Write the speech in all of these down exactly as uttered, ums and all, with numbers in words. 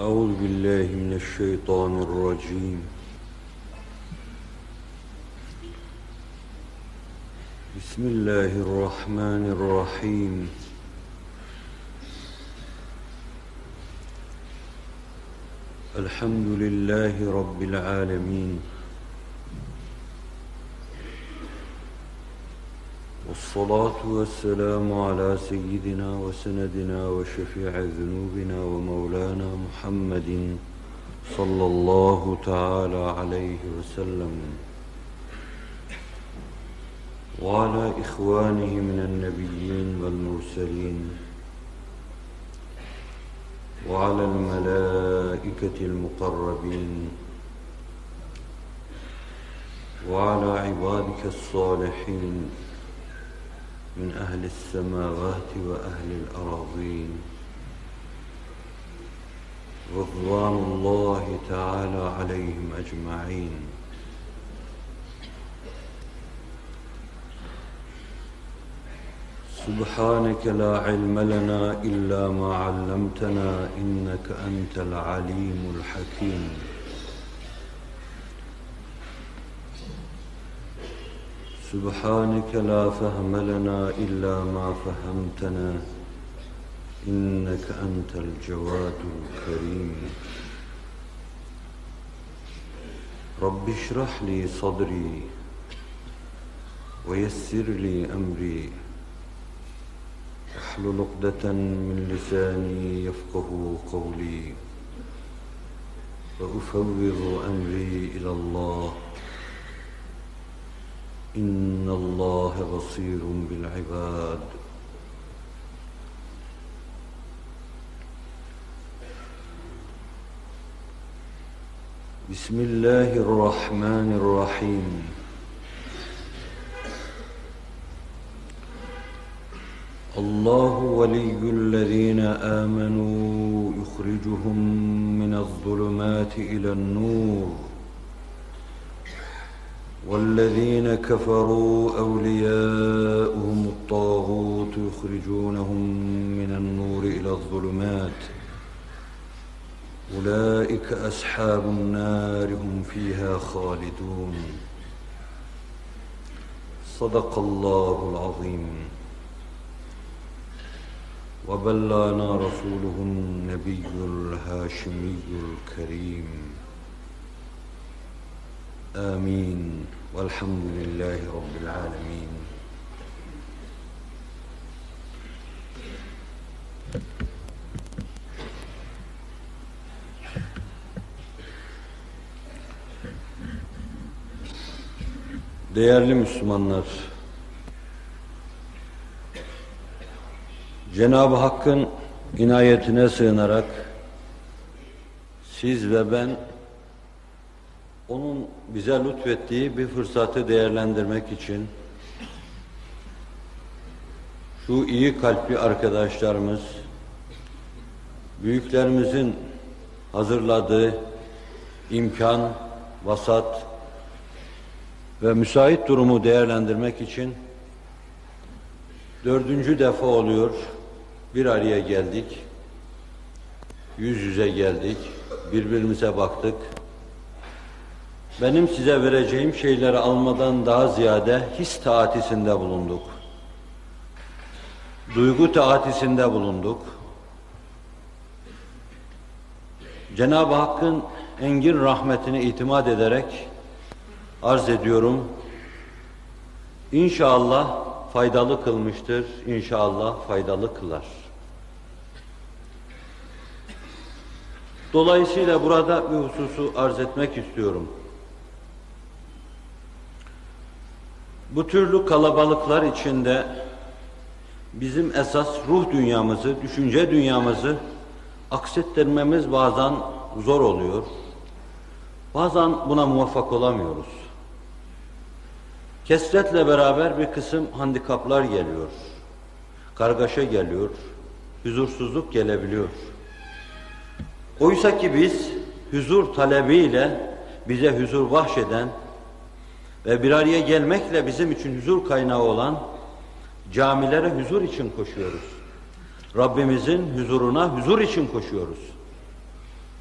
أعوذ بالله من الشيطان الرجيم. بسم الله الرحمن الرحيم. الحمد لله رب العالمين، والصلاة والسلام على سيدنا وسندنا وشفيع ذنوبنا ومولانا محمد صلى الله تعالى عليه وسلم، وعلى إخوانه من النبيين والمرسلين، وعلى الملائكة المقربين، وعلى عبادك الصالحين من أهل السماوات وأهل الأراضين، رضوان الله تعالى عليهم أجمعين. سبحانك لا علم لنا إلا ما علمتنا إنك أنت العليم الحكيم. سبحانك لا فهم لنا إلا ما فهمتنا إنك أنت الجواد الكريم. رب اشرح لي صدري ويسر لي أمري واحلل عقدة من لساني يفقه قولي وأفوض أمري إلى الله إن الله بصير بالعباد. بسم الله الرحمن الرحيم. الله ولي الذين آمنوا يخرجهم من الظلمات إلى النور، والذين كفروا أولياؤهم الطاغوت يخرجونهم من النور إلى الظلمات، أولئك أصحاب النار هم فيها خالدون. صدق الله العظيم. وبلغنا رسوله النبي الهاشمي الكريم. آمين والحمد لله رب العالمين. Değerli Müslümanlar, Cenab-ı Hakk'ın inayetine sığınarak siz ve ben onun bize lütfettiği bir fırsatı değerlendirmek için şu iyi kalpli arkadaşlarımız, büyüklerimizin hazırladığı imkan, vasat ve müsait durumu değerlendirmek için dördüncü defa oluyor bir araya geldik, yüz yüze geldik, birbirimize baktık. Benim size vereceğim şeyleri almadan daha ziyade his taatisinde bulunduk. Duygu taatisinde bulunduk. Cenab-ı Hakk'ın engin rahmetine itimat ederek arz ediyorum. İnşallah faydalı kılmıştır, inşallah faydalı kılar. Dolayısıyla burada bir hususu arz etmek istiyorum. Bu türlü kalabalıklar içinde bizim esas ruh dünyamızı, düşünce dünyamızı aksettirmemiz bazen zor oluyor. Bazen buna muvaffak olamıyoruz. Kesretle beraber bir kısım handikaplar geliyor. Kargaşa geliyor, huzursuzluk gelebiliyor. Oysa ki biz huzur talebiyle bize huzur bahşeden ve bir araya gelmekle bizim için huzur kaynağı olan camilere huzur için koşuyoruz. Rabbimizin huzuruna huzur için koşuyoruz.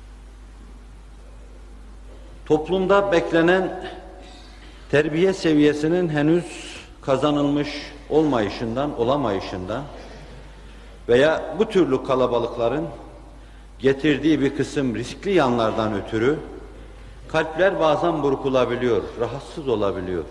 Toplumda beklenen terbiye seviyesinin henüz kazanılmış olmayışından, olamayışından veya bu türlü kalabalıkların getirdiği bir kısım riskli yanlardan ötürü kalpler bazen burkulabiliyor, rahatsız olabiliyor.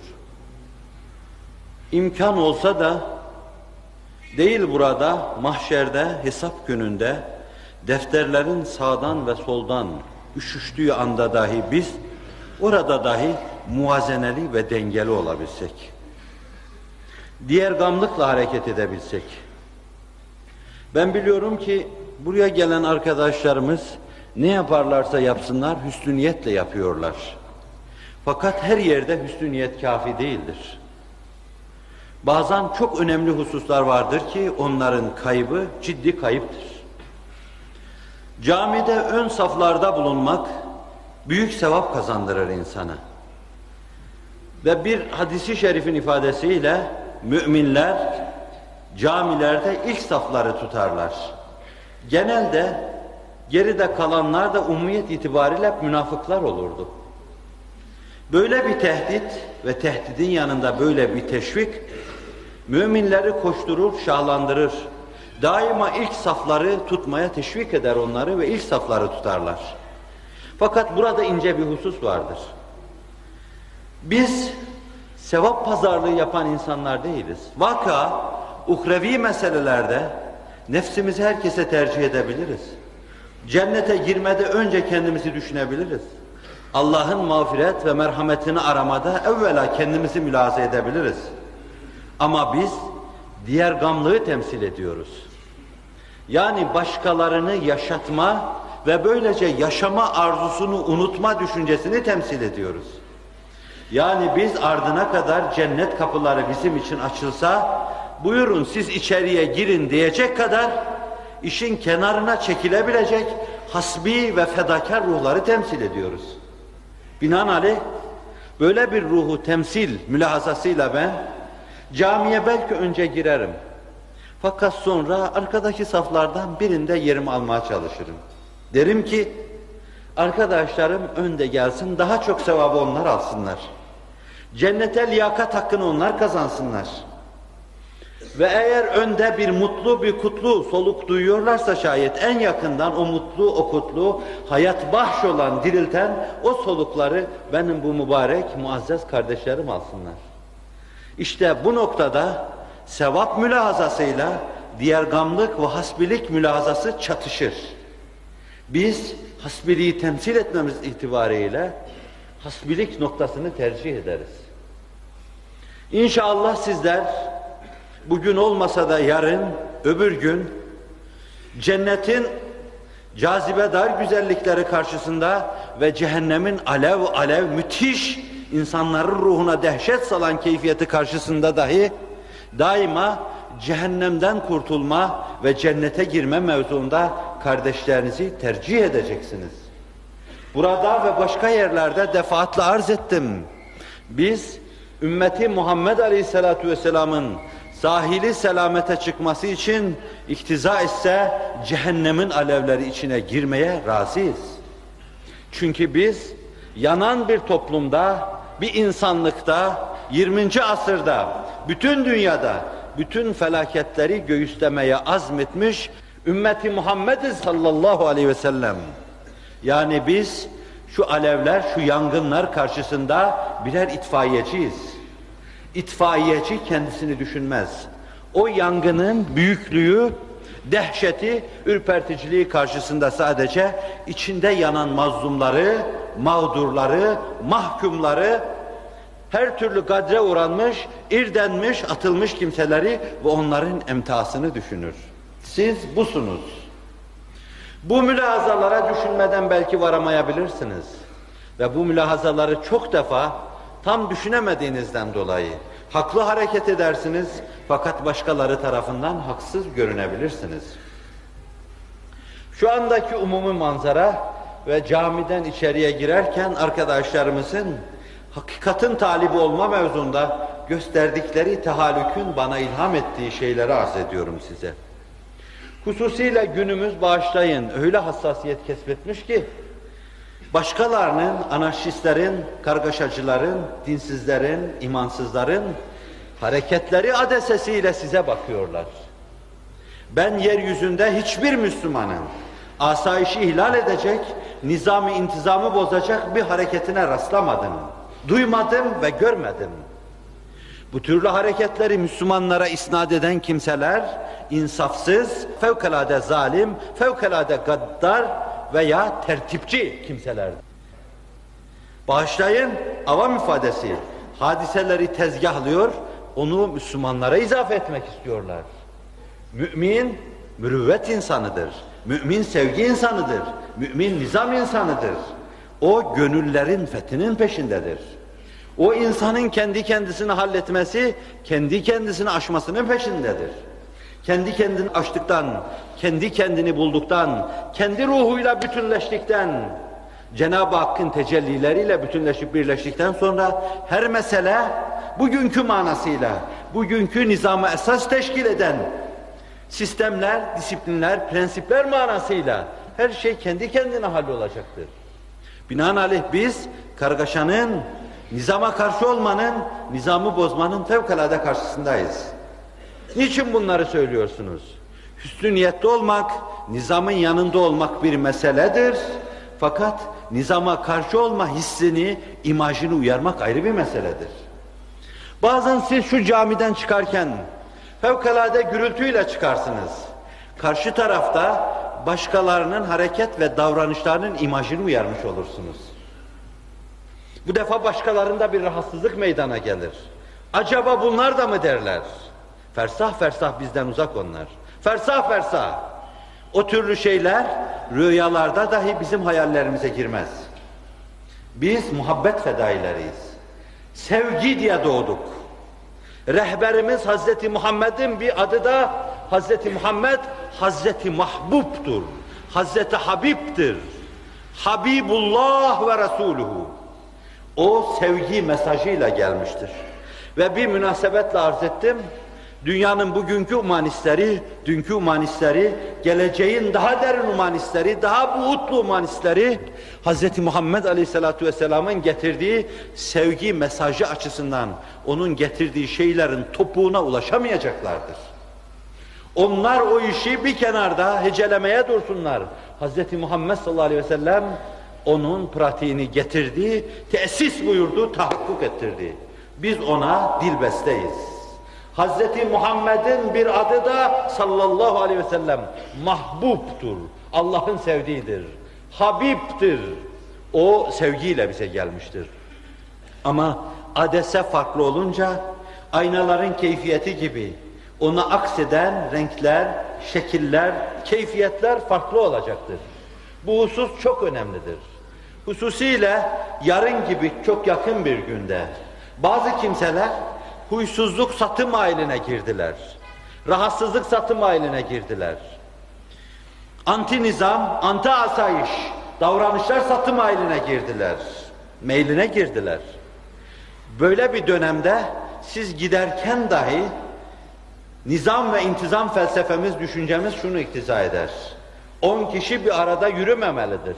İmkan olsa da değil burada, mahşerde, hesap gününde defterlerin sağdan ve soldan üşüştüğü anda dahi biz orada dahi muvazeneli ve dengeli olabilsek, diğer gamlıkla hareket edebilsek. Ben biliyorum ki buraya gelen arkadaşlarımız ne yaparlarsa yapsınlar hüsnü niyetle yapıyorlar. Fakat her yerde hüsnü niyet kafi değildir. Bazen çok önemli hususlar vardır ki onların kaybı ciddi kayıptır. Camide ön saflarda bulunmak büyük sevap kazandırır insana. Ve bir hadisi şerifin ifadesiyle müminler camilerde ilk safları tutarlar. Genelde geride kalanlar da umumiyet itibariyle münafıklar olurdu. Böyle bir tehdit ve tehdidin yanında böyle bir teşvik müminleri koşturur, şahlandırır. Daima ilk safları tutmaya teşvik eder onları ve ilk safları tutarlar. Fakat burada ince bir husus vardır. Biz sevap pazarlığı yapan insanlar değiliz. Vaka, uhrevi meselelerde nefsimizi herkese tercih edebiliriz. Cennete girmede önce kendimizi düşünebiliriz. Allah'ın mağfiret ve merhametini aramada evvela kendimizi mülahaza edebiliriz. Ama biz diğer gamlığı temsil ediyoruz. Yani başkalarını yaşatma ve böylece yaşama arzusunu unutma düşüncesini temsil ediyoruz. Yani biz ardına kadar cennet kapıları bizim için açılsa, buyurun siz içeriye girin diyecek kadar işin kenarına çekilebilecek hasbi ve fedakar ruhları temsil ediyoruz. Binaenaleyh böyle bir ruhu temsil mülahazasıyla ben camiye belki önce girerim. Fakat sonra arkadaki saflardan birinde yerimi almaya çalışırım. Derim ki arkadaşlarım önde gelsin, daha çok sevabı onlar alsınlar. Cennete liyakat hakkını onlar kazansınlar. Ve eğer önde bir mutlu, bir kutlu soluk duyuyorlarsa şayet en yakından o mutlu, o kutlu, hayat bahş olan, dirilten o solukları benim bu mübarek, muazzez kardeşlerim alsınlar. İşte bu noktada sevap mülahazasıyla diğer gamlık ve hasbilik mülahazası çatışır. Biz hasbiliği temsil etmemiz itibariyle hasbilik noktasını tercih ederiz. İnşallah sizler bugün olmasa da yarın, öbür gün cennetin cazibedar güzellikleri karşısında ve cehennemin alev alev müthiş insanların ruhuna dehşet salan keyfiyeti karşısında dahi daima cehennemden kurtulma ve cennete girme mevzuunda kardeşlerinizi tercih edeceksiniz. Burada ve başka yerlerde defaatle arz ettim. Biz ümmeti Muhammed Aleyhisselatü Vesselam'ın sahili selamete çıkması için iktiza etse cehennemin alevleri içine girmeye razıyız. Çünkü biz yanan bir toplumda, bir insanlıkta, yirminci asırda, bütün dünyada, bütün felaketleri göğüslemeye azmetmiş ümmeti Muhammed'iz sallallahu aleyhi ve sellem. Yani biz şu alevler, şu yangınlar karşısında birer itfaiyeciyiz. İtfaiyeci kendisini düşünmez. O yangının büyüklüğü, dehşeti, ürperticiliği karşısında sadece içinde yanan mazlumları, mağdurları, mahkumları, her türlü gadre uğranmış, irdenmiş, atılmış kimseleri ve onların emtasını düşünür. Siz busunuz. Bu mülahazalara düşünmeden belki varamayabilirsiniz. Ve bu mülahazaları çok defa tam düşünemediğinizden dolayı haklı hareket edersiniz fakat başkaları tarafından haksız görünebilirsiniz. Şu andaki umumi manzara ve camiden içeriye girerken arkadaşlarımızın hakikatin talibi olma mevzunda gösterdikleri tehallükün bana ilham ettiği şeyleri arz ediyorum size. Hususiyle günümüz bağışlayın öyle hassasiyet kesbetmiş ki Başkalarının, anarşistlerin, kargaşacıların, dinsizlerin, imansızların hareketleri adesesiyle size bakıyorlar. Ben yeryüzünde hiçbir Müslümanın asayişi ihlal edecek, nizami intizamı bozacak bir hareketine rastlamadım. Duymadım ve görmedim. Bu türlü hareketleri Müslümanlara isnat eden kimseler insafsız, fevkalade zalim, fevkalade gaddar veya tertipçi kimselerdir. Bağışlayın, avam ifadesi, hadiseleri tezgahlıyor, onu Müslümanlara izafe etmek istiyorlar. Mümin, mürüvvet insanıdır. Mümin sevgi insanıdır. Mümin nizam insanıdır. O gönüllerin fethinin peşindedir. O insanın kendi kendisini halletmesi, kendi kendisini aşmasının peşindedir. Kendi kendini aştıktan, kendi kendini bulduktan, kendi ruhuyla bütünleştikten, Cenab-ı Hakk'ın tecellileriyle bütünleşip birleştikten sonra her mesele bugünkü manasıyla, bugünkü nizama esas teşkil eden sistemler, disiplinler, prensipler manasıyla her şey kendi kendine hallolacaktır. Binaenaleyh biz kargaşanın, nizama karşı olmanın, nizamı bozmanın fevkalade karşısındayız. Niçin bunları söylüyorsunuz? Hüsnü niyetli olmak, nizamın yanında olmak bir meseledir. Fakat nizama karşı olma hissini, imajını uyarmak ayrı bir meseledir. Bazen siz şu camiden çıkarken fevkalade gürültüyle çıkarsınız. Karşı tarafta başkalarının hareket ve davranışlarının imajını uyarmış olursunuz. Bu defa başkalarında bir rahatsızlık meydana gelir. Acaba bunlar da mı derler? Fersah fersah bizden uzak onlar. Fersah fersah. O türlü şeyler rüyalarda dahi bizim hayallerimize girmez. Biz muhabbet fedaileriyiz. Sevgi diye doğduk. Rehberimiz Hazreti Muhammed'in bir adı da Hazreti Muhammed Hazreti Mahbub'tur. Hazreti Habib'tir. Habibullah ve Resuluhu. O sevgi mesajıyla gelmiştir. Ve bir münasebetle arz ettim. Dünyanın bugünkü humanistleri, dünkü humanistleri, geleceğin daha derin humanistleri, daha buğutlu humanistleri Hz. Muhammed Aleyhisselatü Vesselam'ın getirdiği sevgi mesajı açısından onun getirdiği şeylerin topuğuna ulaşamayacaklardır. Onlar o işi bir kenarda hecelemeye dursunlar. Hz. Muhammed sallallahu aleyhi ve sellem onun pratiğini getirdi, tesis buyurdu, tahakkuk ettirdi. Biz ona dilbesteyiz. Hazreti Muhammed'in bir adı da sallallahu aleyhi ve sellem mahbubtur. Allah'ın sevdiğidir. Habib'tir. O sevgiyle bize gelmiştir. Ama adese farklı olunca aynaların keyfiyeti gibi ona akseden renkler, şekiller, keyfiyetler farklı olacaktır. Bu husus çok önemlidir. Hususiyle yarın gibi çok yakın bir günde bazı kimseler huysuzluk satım ailine girdiler. Rahatsızlık satım ailine girdiler. Anti nizam, anti asayiş davranışlar satım ailine girdiler. Meyline girdiler. Böyle bir dönemde siz giderken dahi nizam ve intizam felsefemiz, düşüncemiz şunu iktiza eder. On kişi bir arada yürümemelidir.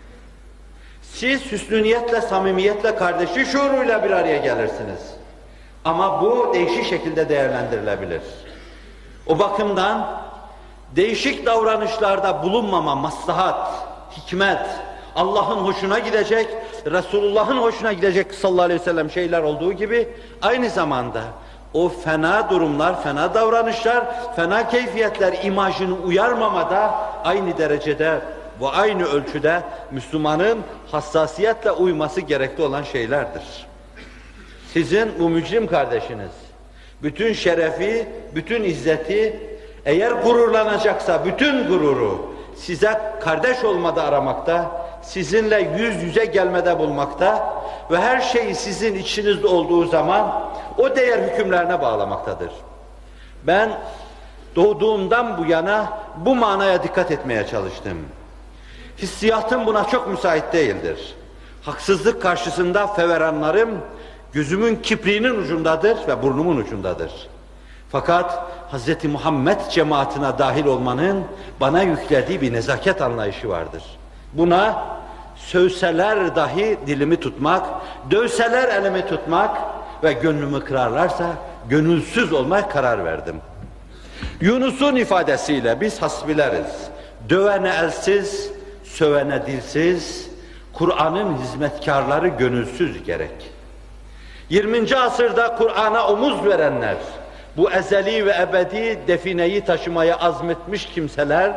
Siz hüsnü niyetle, samimiyetle, kardeşi şuuruyla bir araya gelirsiniz. Ama bu değişik şekilde değerlendirilebilir. O bakımdan değişik davranışlarda bulunmama, maslahat, hikmet, Allah'ın hoşuna gidecek, Resulullah'ın hoşuna gidecek sallallahu aleyhi ve sellem şeyler olduğu gibi aynı zamanda o fena durumlar, fena davranışlar, fena keyfiyetler imajını uyarmamada aynı derecede ve aynı ölçüde Müslümanın hassasiyetle uyması gerekli olan şeylerdir. Sizin bu mücrim kardeşiniz, bütün şerefi, bütün izzeti, eğer gururlanacaksa bütün gururu size kardeş olmada aramakta, sizinle yüz yüze gelmede bulmakta ve her şeyi sizin içinizde olduğu zaman o değer hükümlerine bağlamaktadır. Ben doğduğumdan bu yana bu manaya dikkat etmeye çalıştım. Hissiyatım buna çok müsait değildir. Haksızlık karşısında feveranlarım gözümün kipriğinin ucundadır ve burnumun ucundadır. Fakat Hz. Muhammed cemaatine dahil olmanın bana yüklediği bir nezaket anlayışı vardır. Buna sövseler dahi dilimi tutmak, dövseler elimi tutmak ve gönlümü kırarlarsa gönülsüz olmaya karar verdim. Yunus'un ifadesiyle biz hasbileriz. Dövene elsiz, sövene dilsiz, Kur'an'ın hizmetkarları gönülsüz gerek. yirminci asırda Kur'an'a omuz verenler, bu ezeli ve ebedi defineyi taşımaya azmetmiş kimseler,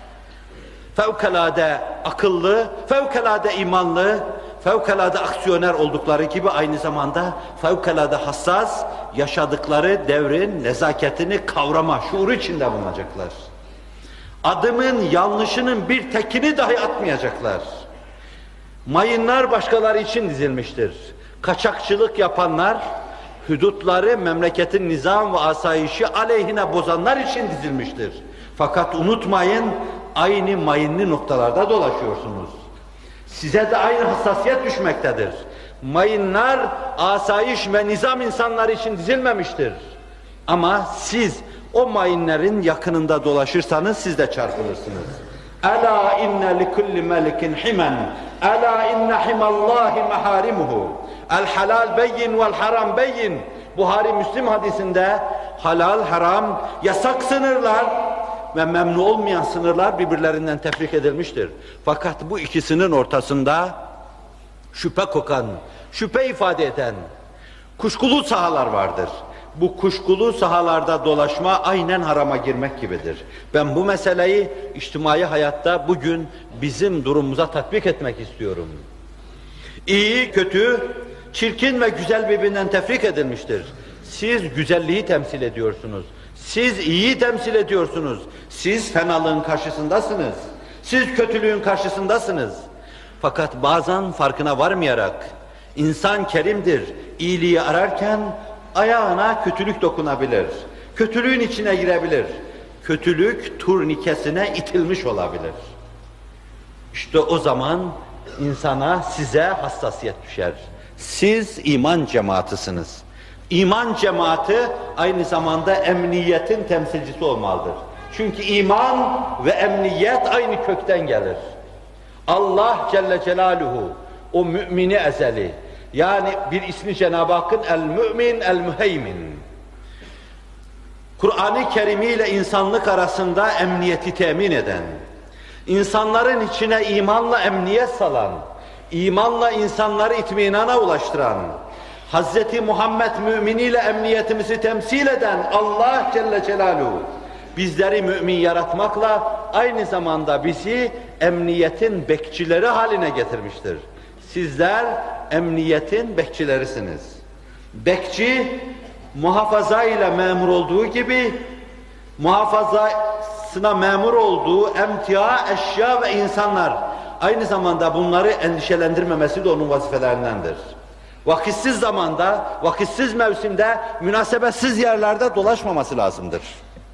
fevkalade akıllı, fevkalade imanlı, fevkalade aksiyoner oldukları gibi aynı zamanda fevkalade hassas, yaşadıkları devrin nezaketini kavrama şuuru içinde bulunacaklar. Adımın yanlışının bir tekini dahi atmayacaklar. Mayınlar başkaları için dizilmiştir. Kaçakçılık yapanlar, hudutları memleketin nizam ve asayişi aleyhine bozanlar için dizilmiştir. Fakat unutmayın, aynı mayınlı noktalarda dolaşıyorsunuz. Size de aynı hassasiyet düşmektedir. Mayınlar asayiş ve nizam insanları için dizilmemiştir. Ama siz o mayınların yakınında dolaşırsanız siz de çarpılırsınız. Ela inne li kulli melikin himen. Ela inne himallahi maharimuhu. El halal beyin vel haram beyin. Buhari Müslim hadisinde halal, haram, yasak sınırlar ve memnu olmayan sınırlar birbirlerinden tefrik edilmiştir. Fakat bu ikisinin ortasında şüphe kokan, şüphe ifade eden kuşkulu sahalar vardır. Bu kuşkulu sahalarda dolaşma aynen harama girmek gibidir. Ben bu meseleyi içtimai hayatta bugün bizim durumumuza tatbik etmek istiyorum. İyi, kötü, çirkin ve güzel birbirinden tefrik edilmiştir. Siz güzelliği temsil ediyorsunuz. Siz iyiyi temsil ediyorsunuz. Siz fenalığın karşısındasınız. Siz kötülüğün karşısındasınız. Fakat bazen farkına varmayarak insan kerimdir. İyiliği ararken ayağına kötülük dokunabilir. Kötülüğün içine girebilir. Kötülük turnikesine itilmiş olabilir. İşte o zaman insana, size hassasiyet düşer. Siz iman cemaatisiniz. İman cemaati aynı zamanda emniyetin temsilcisi olmalıdır. Çünkü iman ve emniyet aynı kökten gelir. Allah Celle Celaluhu o mümini ezeli, yani bir ismi Cenab-ı Hakk'ın el-mü'min, el-müheymin. Kur'an-ı Kerim ile insanlık arasında emniyeti temin eden, insanların içine imanla emniyet salan, imanla insanları itminana ulaştıran, Hazreti Muhammed müminiyle emniyetimizi temsil eden Allah Celle Celaluhu bizleri mümin yaratmakla aynı zamanda bizi emniyetin bekçileri haline getirmiştir. Sizler emniyetin bekçilerisiniz. Bekçi muhafaza ile memur olduğu gibi muhafazasına memur olduğu emtia, eşya ve insanlar aynı zamanda bunları endişelendirmemesi de onun vazifelerindendir. Vakitsiz zamanda, vakitsiz mevsimde, münasebetsiz yerlerde dolaşmaması lazımdır.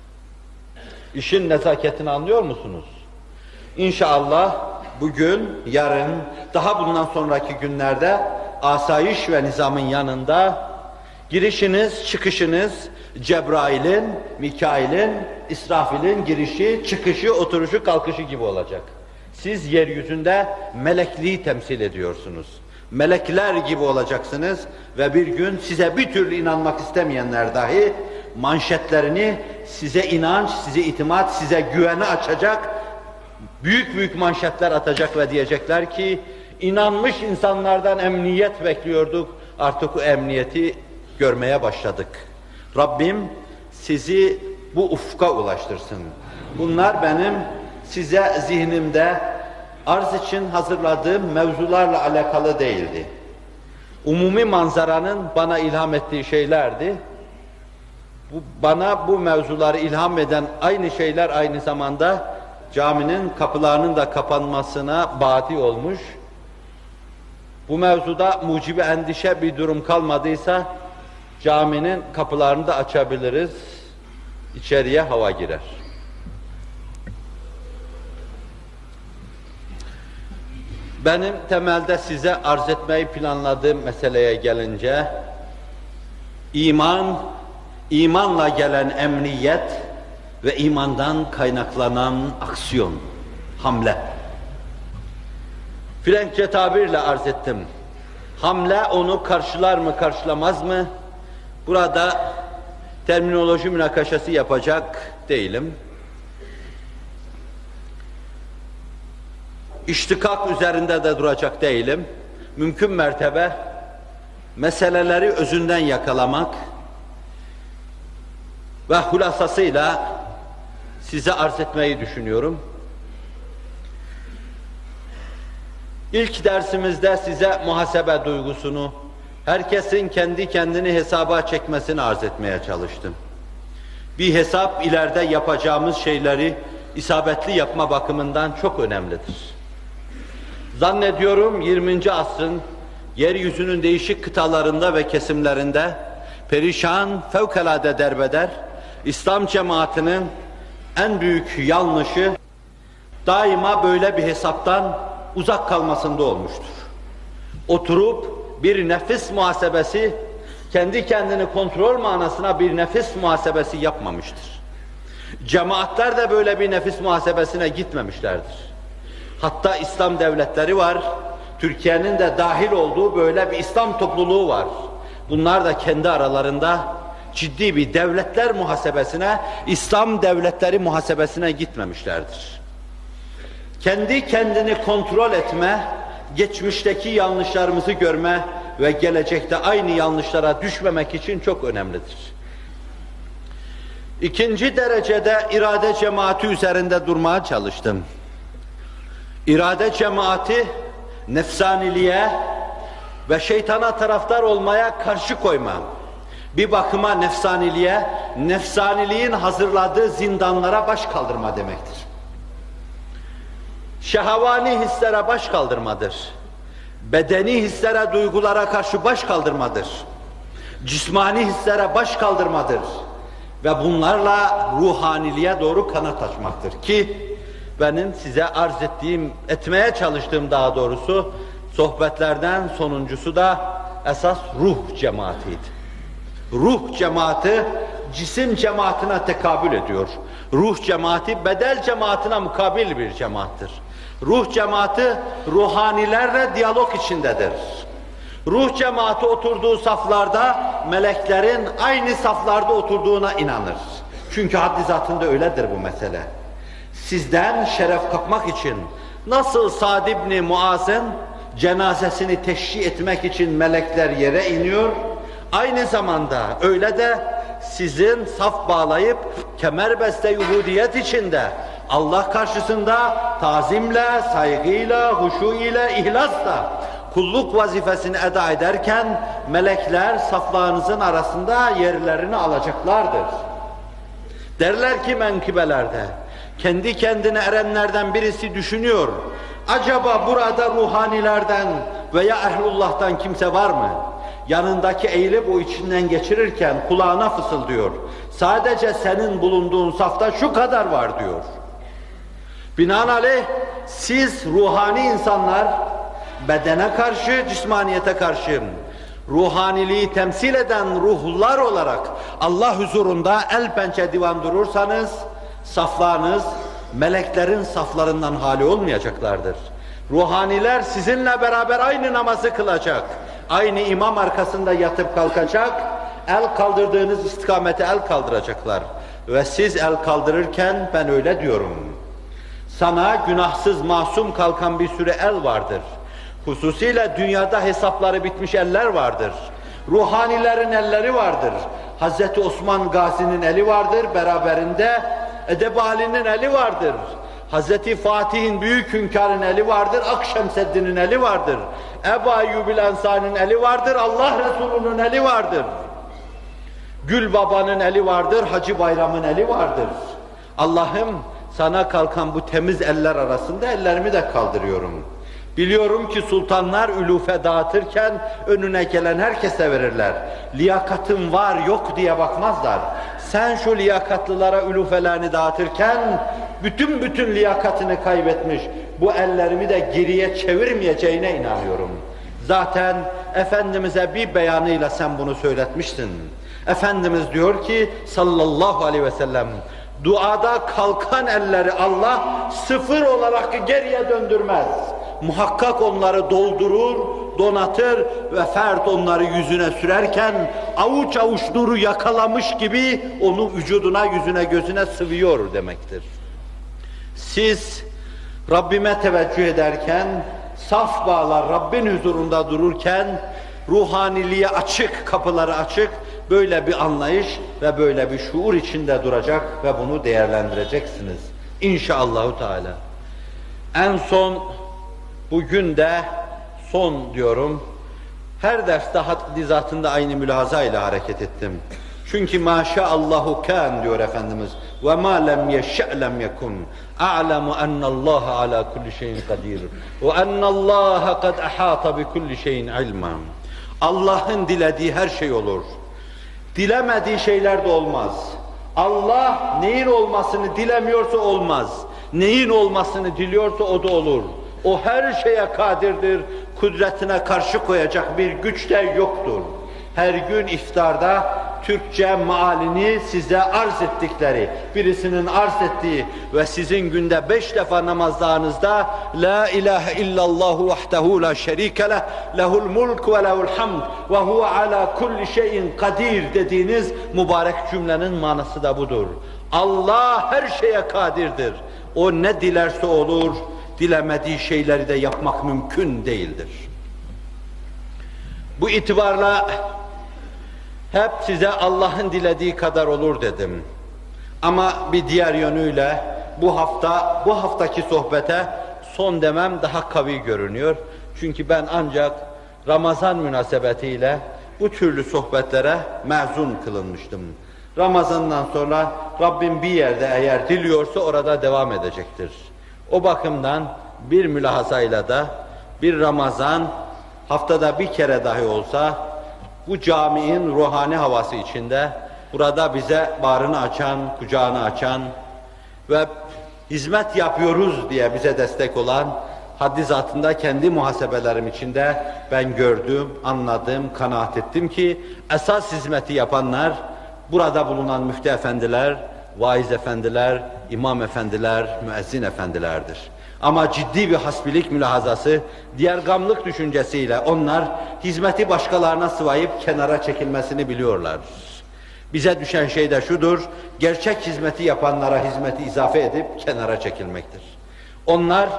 İşin nezaketini anlıyor musunuz? İnşallah bugün, yarın, daha bundan sonraki günlerde asayiş ve nizamın yanında girişiniz, çıkışınız Cebrail'in, Mikail'in, İsrafil'in girişi, çıkışı, oturuşu, kalkışı gibi olacak. Siz yeryüzünde melekliği temsil ediyorsunuz. Melekler gibi olacaksınız ve bir gün size bir türlü inanmak istemeyenler dahi manşetlerini size inanç, size itimat, size güveni açacak, büyük büyük manşetler atacak ve diyecekler ki inanmış insanlardan emniyet bekliyorduk, artık o emniyeti görmeye başladık. Rabbim sizi bu ufka ulaştırsın. Bunlar benim size zihnimde arz için hazırladığım mevzularla alakalı değildi. Umumi manzaranın bana ilham ettiği şeylerdi. Bu, bana bu mevzuları ilham eden aynı şeyler aynı zamanda caminin kapılarının da kapanmasına badi olmuş. Bu mevzuda mucibi endişe bir durum kalmadıysa caminin kapılarını da açabiliriz. İçeriye hava girer. Benim temelde size arz etmeyi planladığım meseleye gelince iman, imanla gelen emniyet ve imandan kaynaklanan aksiyon, hamle. Frenkçe tabirle arz ettim. Hamle onu karşılar mı, karşılamaz mı? Burada terminoloji münakaşası yapacak değilim. İştikak üzerinde de duracak değilim. Mümkün mertebe meseleleri özünden yakalamak ve hulasasıyla size arz etmeyi düşünüyorum. İlk dersimizde size muhasebe duygusunu, herkesin kendi kendini hesaba çekmesini arz etmeye çalıştım. Bir hesap ileride yapacağımız şeyleri isabetli yapma bakımından çok önemlidir. Zannediyorum yirminci asrın yeryüzünün değişik kıtalarında ve kesimlerinde perişan, fevkalade derbeder, İslam cemaatinin en büyük yanlışı daima böyle bir hesaptan uzak kalmasında olmuştur. Oturup bir nefis muhasebesi, kendi kendini kontrol manasına bir nefis muhasebesi yapmamıştır. Cemaatler de böyle bir nefis muhasebesine gitmemişlerdir. Hatta İslam devletleri var, Türkiye'nin de dahil olduğu böyle bir İslam topluluğu var. Bunlar da kendi aralarında ciddi bir devletler muhasebesine, İslam devletleri muhasebesine gitmemişlerdir. Kendi kendini kontrol etme, geçmişteki yanlışlarımızı görme ve gelecekte aynı yanlışlara düşmemek için çok önemlidir. İkinci derecede irade cemaati üzerinde durmaya çalıştım. İrade cemaati nefsaniliğe ve şeytana taraftar olmaya karşı koyma. Bir bakıma nefsaniliğe, nefsaniliğin hazırladığı zindanlara baş kaldırma demektir. Şehavani hislere baş kaldırmadır. Bedeni hislere, duygulara karşı baş kaldırmadır. Cismani hislere baş kaldırmadır. Ve bunlarla ruhaniliğe doğru kanat açmaktır ki benim size arz ettiğim, etmeye çalıştığım daha doğrusu sohbetlerden sonuncusu da esas ruh cemaatiydi. Ruh cemaati cisim cemaatine tekabül ediyor. Ruh cemaati bedel cemaatine mukabil bir cemaattir. Ruh cemaati ruhanilerle diyalog içindedir. Ruh cemaati oturduğu saflarda meleklerin aynı saflarda oturduğuna inanır. Çünkü haddi zatında öyledir bu mesele. Sizden şeref kapmak için nasıl Sa'd ibn Muaz'ın cenazesini teşhi etmek için melekler yere iniyor, aynı zamanda öyle de sizin saf bağlayıp kemerbeste Yahudiyet içinde Allah karşısında tazimle, saygıyla, huşu ile, ihlasla kulluk vazifesini eda ederken melekler saflarınızın arasında yerlerini alacaklardır. Derler ki menkıbelerde, kendi kendine erenlerden birisi düşünüyor, acaba burada ruhanilerden veya ehlullah'tan kimse var mı? Yanındaki eğilip o içinden geçirirken kulağına fısıldıyor. Sadece senin bulunduğun safta şu kadar var diyor. Binaenaleyh siz ruhani insanlar bedene karşı, cismaniyete karşı ruhaniliği temsil eden ruhlar olarak Allah huzurunda el pençe divan durursanız saflarınız meleklerin saflarından hali olmayacaklardır. Ruhaniler sizinle beraber aynı namazı kılacak. Aynı imam arkasında yatıp kalkacak, el kaldırdığınız istikamete el kaldıracaklar. Ve siz el kaldırırken ben öyle diyorum. Sana günahsız masum kalkan bir sürü el vardır. Hususiyle dünyada hesapları bitmiş eller vardır. Ruhanilerin elleri vardır. Hazreti Osman Gazi'nin eli vardır, beraberinde Edeb-i Ali'nin eli vardır. Hazreti Fatih'in büyük hünkârın eli vardır, Akşemseddin'in eli vardır. Ebu Eyyubil Ensari'nin eli vardır, Allah Resulü'nün eli vardır. Gül Baba'nın eli vardır, Hacı Bayram'ın eli vardır. Allah'ım sana kalkan bu temiz eller arasında ellerimi de kaldırıyorum. Biliyorum ki sultanlar ülufe dağıtırken önüne gelen herkese verirler. Liyakatın var yok diye bakmazlar. Sen şu liyakatlılara ülufelerini dağıtırken bütün bütün liyakatını kaybetmiş bu ellerimi de geriye çevirmeyeceğine inanıyorum. Zaten Efendimiz'e bir beyanıyla sen bunu söyletmiştin. Efendimiz diyor ki sallallahu aleyhi ve sellem duada kalkan elleri Allah sıfır olarak geriye döndürmez. muhakkak onları doldurur, donatır ve fert onları yüzüne sürerken avuç avuç nuru yakalamış gibi onu vücuduna, yüzüne, gözüne sıvıyor demektir. Siz Rabbime teveccüh ederken, saf bağlar Rabbin huzurunda dururken, ruhaniliğe açık, kapıları açık, böyle bir anlayış ve böyle bir şuur içinde duracak ve bunu değerlendireceksiniz. İnşallahü Teala. En son, bugün de son diyorum, her derste haddi zatında aynı mülahaza ile hareket ettim. Çünkü maşaallahu kân diyor Efendimiz. Ve ma lem yeşe' lem yekun. A'lemu ennallaha ala kulli şeyin kadir. Ve ennallaha kad ahata bi kulli şeyin ilman. Allah'ın dilediği her şey olur. Dilemediği şeyler de olmaz. Allah neyin olmasını dilemiyorsa olmaz. Neyin olmasını diliyorsa o da olur. O her şeye kadirdir. Kudretine karşı koyacak bir güç de yoktur. Her gün iftarda Türkçe mealini size arz ettikleri, birisinin arz ettiği ve sizin günde beş defa namazlarınızda La ilahe illallahu vahdehu la şerike leh, lehul mulk ve lehul hamd ve huve ala kulli şeyin kadir dediğiniz mübarek cümlenin manası da budur. Allah her şeye kadirdir. O ne dilerse olur, dilemediği şeyleri de yapmak mümkün değildir. Bu itibarla hep size Allah'ın dilediği kadar olur dedim. Ama bir diğer yönüyle bu hafta, bu haftaki sohbete son demem daha kavi görünüyor. Çünkü ben ancak Ramazan münasebetiyle bu türlü sohbetlere mezun kılınmıştım. Ramazan'dan sonra Rabbim bir yerde eğer diliyorsa orada devam edecektir. O bakımdan bir mülahazayla da bir Ramazan haftada bir kere dahi olsa bu caminin ruhani havası içinde burada bize bağrını açan, kucağını açan ve hizmet yapıyoruz diye bize destek olan haddi zatında kendi muhasebelerim içinde ben gördüm, anladım, kanaat ettim ki esas hizmeti yapanlar burada bulunan müftü efendiler, vaiz efendiler, imam efendiler, müezzin efendilerdir. Ama ciddi bir hasbilik mülahazası, diğer gamlık düşüncesiyle onlar hizmeti başkalarına sıvayıp kenara çekilmesini biliyorlar. Bize düşen şey de şudur, gerçek hizmeti yapanlara hizmeti izafe edip kenara çekilmektir. Onlar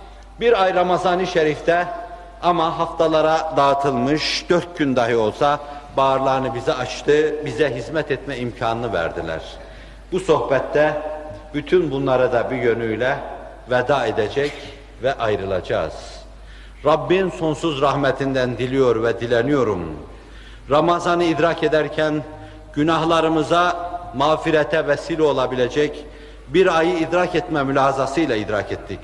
bir ay Ramazan-ı Şerif'te ama haftalara dağıtılmış, dört gün dahi olsa bağırlarını bize açtı, bize hizmet etme imkanını verdiler. Bu sohbette bütün bunlara da bir yönüyle veda edecek ve ayrılacağız. Rabbin sonsuz rahmetinden diliyor ve dileniyorum. Ramazan'ı idrak ederken günahlarımıza mağfirete vesile olabilecek bir ayı idrak etme mülahazasıyla idrak ettik.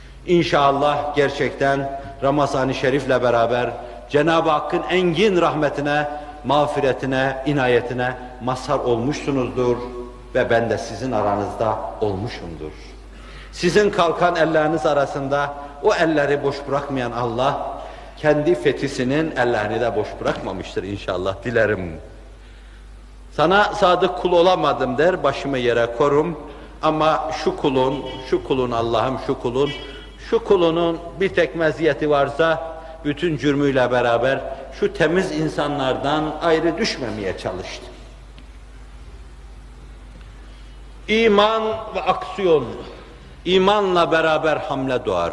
İnşallah gerçekten Ramazan-ı Şerif'le beraber Cenab-ı Hakk'ın engin rahmetine, mağfiretine, inayetine mazhar olmuşsunuzdur ve ben de sizin aranızda olmuşumdur. Sizin kalkan elleriniz arasında o elleri boş bırakmayan Allah, kendi fethisinin ellerini de boş bırakmamıştır inşallah, dilerim. Sana sadık kul olamadım der, başımı yere korum ama şu kulun, şu kulun Allah'ım şu kulun, şu kulunun bir tek meziyeti varsa, bütün cürmüyle beraber şu temiz insanlardan ayrı düşmemeye çalıştı. İman ve aksiyon, imanla beraber hamle doğar.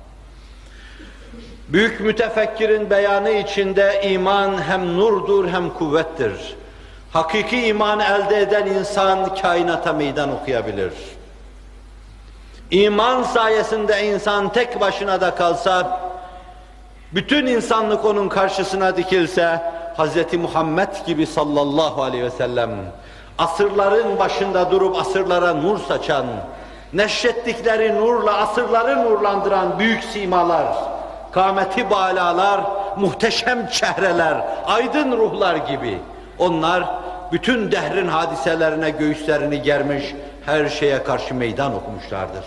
Büyük mütefekkirin beyanı içinde iman hem nurdur hem kuvvettir. Hakiki imanı elde eden insan kainata meydan okuyabilir. İman sayesinde insan tek başına da kalsa, bütün insanlık onun karşısına dikilse, Hazreti Muhammed gibi sallallahu aleyhi ve sellem, asırların başında durup asırlara nur saçan, neşrettikleri nurla asırları nurlandıran büyük simalar, kâmeti bâlalar, muhteşem çehreler, aydın ruhlar gibi, onlar bütün dehrin hadiselerine göğüslerini germiş, her şeye karşı meydan okumuşlardır.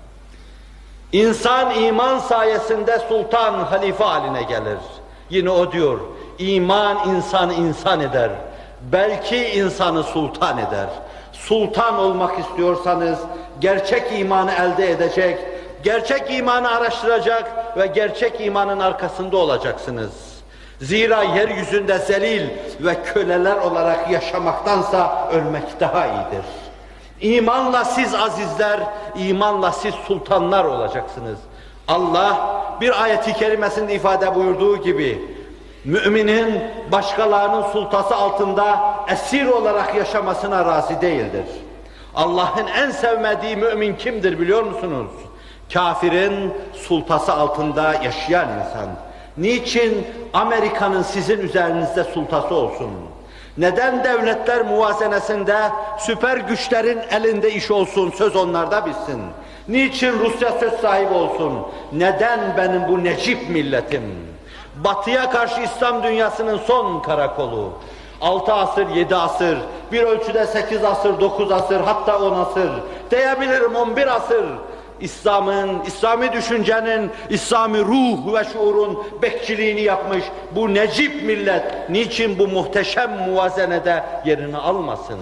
İnsan iman sayesinde sultan, halife haline gelir. Yine o diyor, iman insanı insan eder, belki insanı sultan eder. Sultan olmak istiyorsanız, gerçek imanı elde edecek, gerçek imanı araştıracak ve gerçek imanın arkasında olacaksınız. Zira yeryüzünde zelil ve köleler olarak yaşamaktansa ölmek daha iyidir. İmanla siz azizler, imanla siz sultanlar olacaksınız. Allah bir ayet-i kerimesinde ifade buyurduğu gibi, müminin başkalarının sultası altında esir olarak yaşamasına razı değildir. Allah'ın en sevmediği mümin kimdir biliyor musunuz? Kafirin sultası altında yaşayan insan. Niçin Amerika'nın sizin üzerinizde sultası olsun? Neden devletler muvazenesinde süper güçlerin elinde iş olsun, söz onlarda bitsin? Niçin Rusya söz sahibi olsun? Neden benim bu necip milletim? Batıya karşı İslam dünyasının son karakolu. Altı asır, yedi asır, bir ölçüde sekiz asır, dokuz asır, hatta on asır, diyebilirim on bir asır. İslam'ın, İslami düşüncenin, İslami ruh ve şuurun bekçiliğini yapmış bu necip millet, niçin bu muhteşem muvazenede yerini almasın?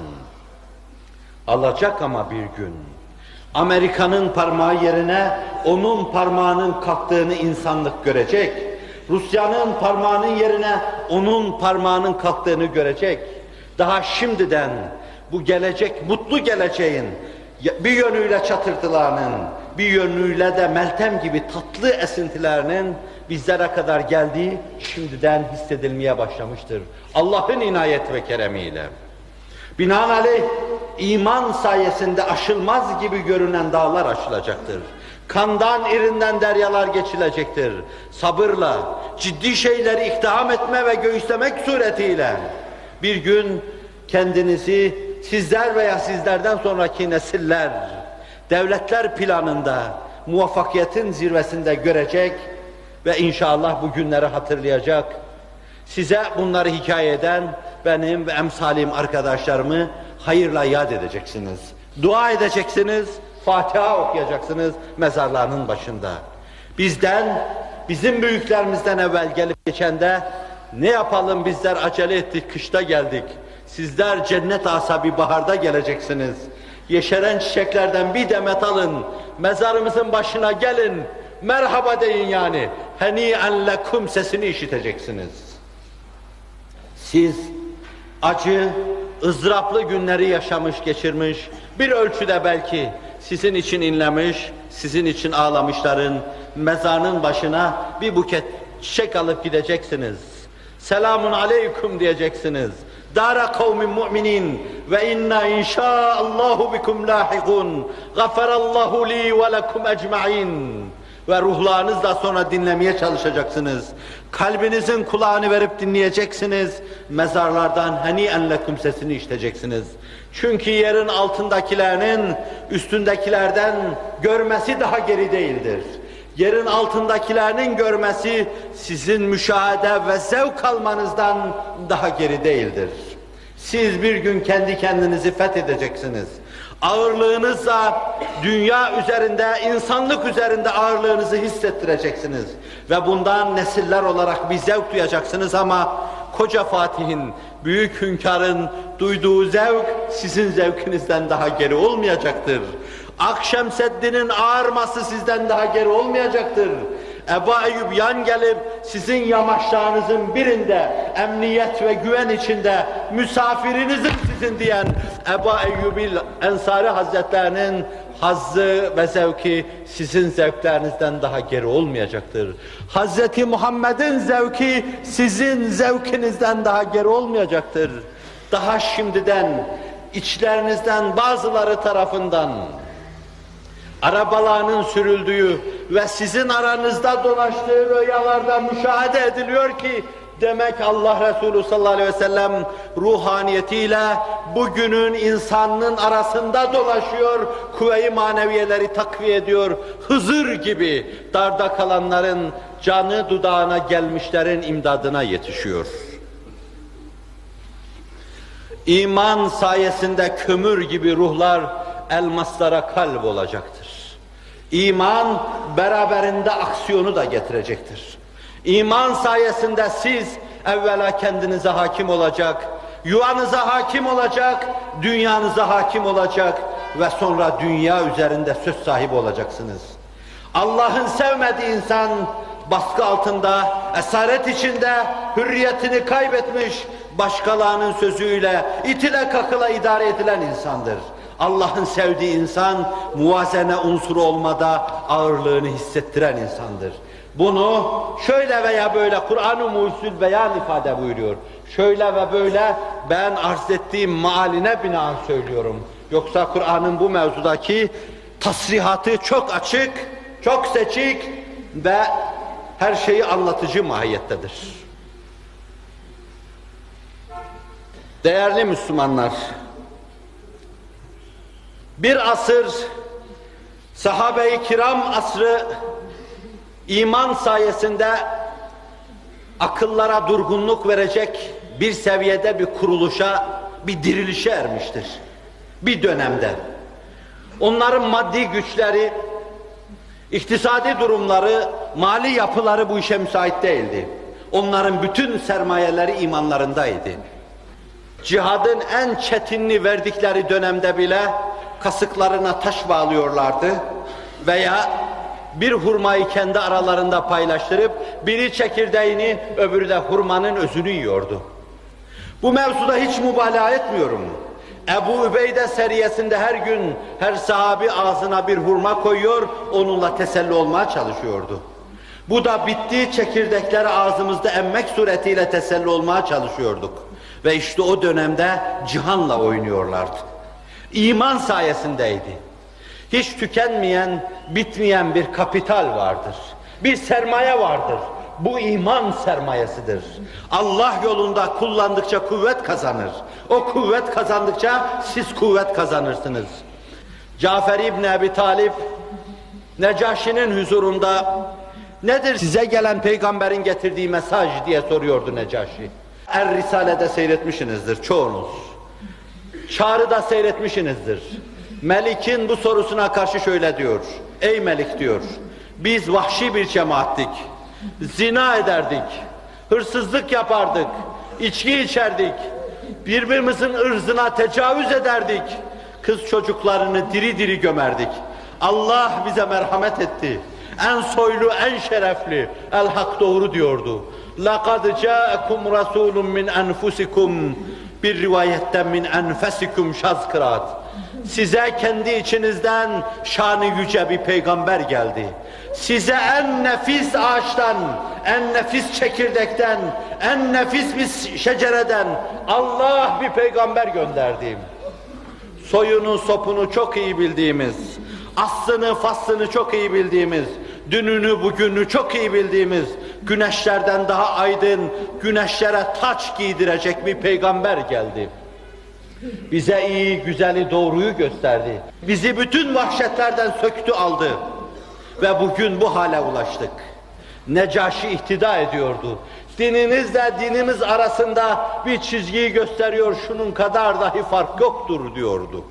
Alacak ama bir gün. Amerika'nın parmağı yerine onun parmağının kalktığını insanlık görecek. Rusya'nın parmağının yerine onun parmağının kalktığını görecek. Daha şimdiden bu gelecek, mutlu geleceğin bir yönüyle çatırtılarının, bir yönüyle de Meltem gibi tatlı esintilerinin bizlere kadar geldiği şimdiden hissedilmeye başlamıştır. Allah'ın inayet ve keremiyle. Binaenaleyh iman sayesinde aşılmaz gibi görünen dağlar aşılacaktır. Kandan, irinden deryalar geçilecektir. Sabırla, ciddi şeyleri iktiham etme ve göğüslemek suretiyle bir gün kendinizi sizler veya sizlerden sonraki nesiller, devletler planında, muvaffakiyetin zirvesinde görecek ve inşallah bu günleri hatırlayacak. Size bunları hikaye eden benim ve emsalim arkadaşlarımı hayırla yad edeceksiniz. Dua edeceksiniz, Fatiha okuyacaksınız mezarlarının başında. Bizden, bizim büyüklerimizden evvel gelip geçende ne yapalım bizler acele ettik, kışta geldik. Sizler cennet asabi baharda geleceksiniz. Yeşeren çiçeklerden bir demet alın, mezarımızın başına gelin, merhaba deyin yani. Heni'en lekum sesini işiteceksiniz. Siz acı, ızdıraplı günleri yaşamış, geçirmiş, bir ölçüde belki sizin için inlemiş, sizin için ağlamışların mezarının başına bir buket çiçek alıp gideceksiniz. Selamun aleyküm diyeceksiniz. Dara kavmin mu'minin ve inna inşaallahu bikum lahikun. Gafarallahu li ve lekum ecmaîn. Ve ruhlarınızla sonra dinlemeye çalışacaksınız. Kalbinizin kulağını verip dinleyeceksiniz. Mezarlardan heni'en lekum sesini işiteceksiniz. Çünkü yerin altındakilerinin üstündekilerden görmesi daha geri değildir. Yerin altındakilerinin görmesi sizin müşahede ve zevk almanızdan daha geri değildir. Siz bir gün kendi kendinizi fethedeceksiniz. Ağırlığınızla dünya üzerinde, insanlık üzerinde ağırlığınızı hissettireceksiniz. Ve bundan nesiller olarak bir zevk duyacaksınız ama koca Fatih'in, büyük hünkârın duyduğu zevk sizin zevkinizden daha geri olmayacaktır. Akşemseddin'in ağarması sizden daha geri olmayacaktır. Ebu Eyyub yan gelip sizin yamaçlarınızın birinde emniyet ve güven içinde misafirinizim sizin diyen Ebu Eyyubil Ensari Hazretlerinin hazzı ve zevki sizin zevklerinizden daha geri olmayacaktır. Hazreti Muhammed'in zevki sizin zevkinizden daha geri olmayacaktır. Daha şimdiden içlerinizden bazıları tarafından arabalarının sürüldüğü ve sizin aranızda dolaştığı rüyalarda müşahede ediliyor ki demek Allah Resulü sallallahu aleyhi ve sellem ruhaniyetiyle bugünün insanının arasında dolaşıyor, kuvve-i maneviyeleri takviye ediyor. Hızır gibi darda kalanların canı dudağına gelmişlerin imdadına yetişiyor. İman sayesinde kömür gibi ruhlar elmaslara kalp olacaktır. İman beraberinde aksiyonu da getirecektir. İman sayesinde siz evvela kendinize hakim olacak, yuvanıza hakim olacak, dünyanıza hakim olacak ve sonra dünya üzerinde söz sahibi olacaksınız. Allah'ın sevmediği insan baskı altında, esaret içinde hürriyetini kaybetmiş, başkalarının sözüyle, itile kakıla idare edilen insandır. Allah'ın sevdiği insan, muvazene unsuru olmada ağırlığını hissettiren insandır. Bunu şöyle veya böyle Kur'an-ı Mucizül Beyan ifade buyuruyor. Şöyle ve böyle ben arz ettiğim maaline binaen söylüyorum. Yoksa Kur'an'ın bu mevzudaki tasrihatı çok açık, çok seçik ve her şeyi anlatıcı mahiyettedir. Değerli Müslümanlar, bir asır, sahabe-i kiram asrı iman sayesinde akıllara durgunluk verecek bir seviyede bir kuruluşa, bir dirilişe ermiştir. Bir dönemde. Onların maddi güçleri, iktisadi durumları, mali yapıları bu işe müsait değildi. Onların bütün sermayeleri imanlarındaydı. Cihadın en çetinini verdikleri dönemde bile kasıklarına taş bağlıyorlardı veya bir hurmayı kendi aralarında paylaştırıp biri çekirdeğini öbürü de hurmanın özünü yiyordu. Bu mevzuda hiç mübalağa etmiyorum. Ebu Übeyde seriyesinde her gün her sahabi ağzına bir hurma koyuyor, onunla teselli olmaya çalışıyordu. Bu da bitti, çekirdekleri ağzımızda emmek suretiyle teselli olmaya çalışıyorduk. Ve işte o dönemde cihanla oynuyorlardı. İman sayesindeydi. Hiç tükenmeyen, bitmeyen bir kapital vardır. Bir sermaye vardır. Bu iman sermayesidir. Allah yolunda kullandıkça kuvvet kazanır. O kuvvet kazandıkça siz kuvvet kazanırsınız. Cafer İbni Ebi Talib, Necaşi'nin huzurunda nedir size gelen peygamberin getirdiği mesaj diye soruyordu Necaşi. Er-Risale'de seyretmişsinizdir çoğunuz. Çağrı'da seyretmişsinizdir. Melik'in bu sorusuna karşı şöyle diyor. Ey Melik diyor, biz vahşi bir cemaattik. Zina ederdik, hırsızlık yapardık, içki içerdik, birbirimizin ırzına tecavüz ederdik, kız çocuklarını diri diri gömerdik. Allah bize merhamet etti. En soylu, en şerefli, el-hak doğru diyordu. لَقَدْ جَاءَكُمْ رَسُولٌ مِّنْ أَنْفُسِكُمْ Bir rivayetten min enfesikum şaz kıraat. Size kendi içinizden şanı yüce bir peygamber geldi. Size en nefis ağaçtan, en nefis çekirdekten, en nefis bir şecereden Allah bir peygamber gönderdi. Soyunu, sopunu çok iyi bildiğimiz, aslını, faslını çok iyi bildiğimiz, dününü, bugününü çok iyi bildiğimiz, güneşlerden daha aydın, güneşlere taç giydirecek bir peygamber geldi. Bize iyi, güzeli, doğruyu gösterdi. Bizi bütün vahşetlerden söktü, aldı. Ve bugün bu hale ulaştık. Necaşi ihtida ediyordu. Dininizle dinimiz arasında bir çizgiyi gösteriyor, şunun kadar dahi fark yoktur diyordu.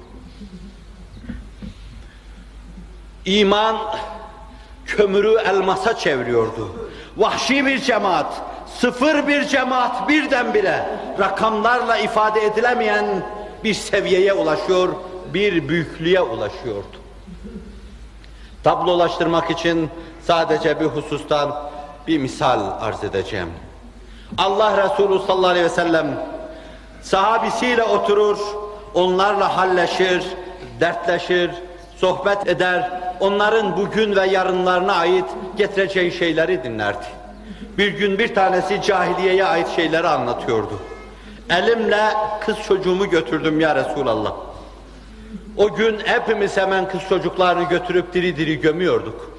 İman kömürü elmasa çeviriyordu. Vahşi bir cemaat, sıfır bir cemaat birdenbire rakamlarla ifade edilemeyen bir seviyeye ulaşıyor, bir büyüklüğe ulaşıyordu. Tablolaştırmak için sadece bir husustan bir misal arz edeceğim. Allah Resulü sallallahu aleyhi ve sellem sahabisiyle oturur, onlarla halleşir, dertleşir, sohbet eder, onların bugün ve yarınlarına ait getireceği şeyleri dinlerdi. Bir gün bir tanesi cahiliyeye ait şeyleri anlatıyordu. Elimle kız çocuğumu götürdüm ya Resulallah. O gün hepimiz hemen kız çocuklarını götürüp diri diri gömüyorduk.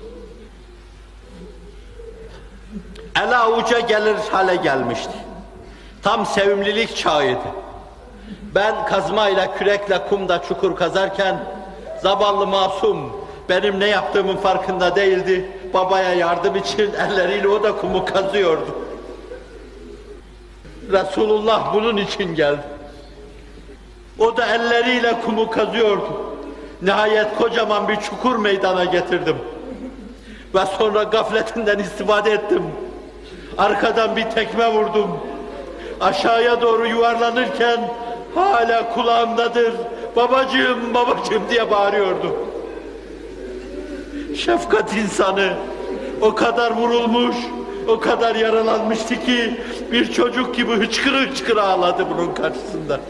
El avuca gelir hale gelmişti. Tam sevimlilik çağıydı. Ben kazmayla, kürekle kumda çukur kazarken zavallı masum benim ne yaptığımın farkında değildi. Babaya yardım için elleriyle o da kumu kazıyordu. Resulullah bunun için geldi. O da elleriyle kumu kazıyordu. Nihayet kocaman bir çukur meydana getirdim. Ve sonra gafletinden istifade ettim. Arkadan bir tekme vurdum. Aşağıya doğru yuvarlanırken hala kulağımdadır. Babacığım, babacığım diye bağırıyordu. Şefkat insanı o kadar vurulmuş, o kadar yaralanmıştı ki bir çocuk gibi hıçkıra hıçkıra ağladı bunun karşısında.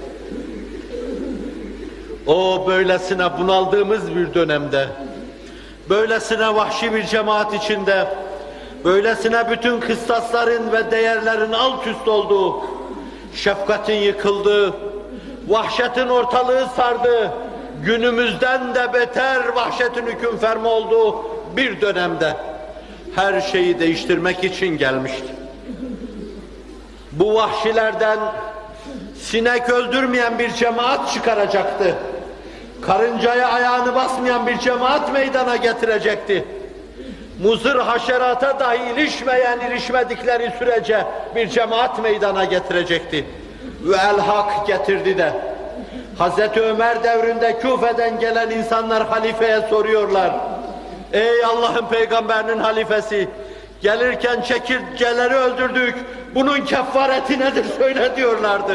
O böylesine bunaldığımız bir dönemde, böylesine vahşi bir cemaat içinde, böylesine bütün kıstasların ve değerlerin alt üst olduğu, şefkatin yıkıldığı, vahşetin ortalığı sardığı, günümüzden de beter vahşetin hüküm fermi olduğu bir dönemde her şeyi değiştirmek için gelmişti. Bu vahşilerden sinek öldürmeyen bir cemaat çıkaracaktı. Karıncaya ayağını basmayan bir cemaat meydana getirecekti. Muzır haşerata dahi ilişmeyen, ilişmedikleri sürece bir cemaat meydana getirecekti. Ve el-hak getirdi de. Hazreti Ömer devrinde Küfe'den gelen insanlar halifeye soruyorlar. Ey Allah'ın peygamberinin halifesi, gelirken çekirgeleri öldürdük, bunun kefareti nedir söyle diyorlardı.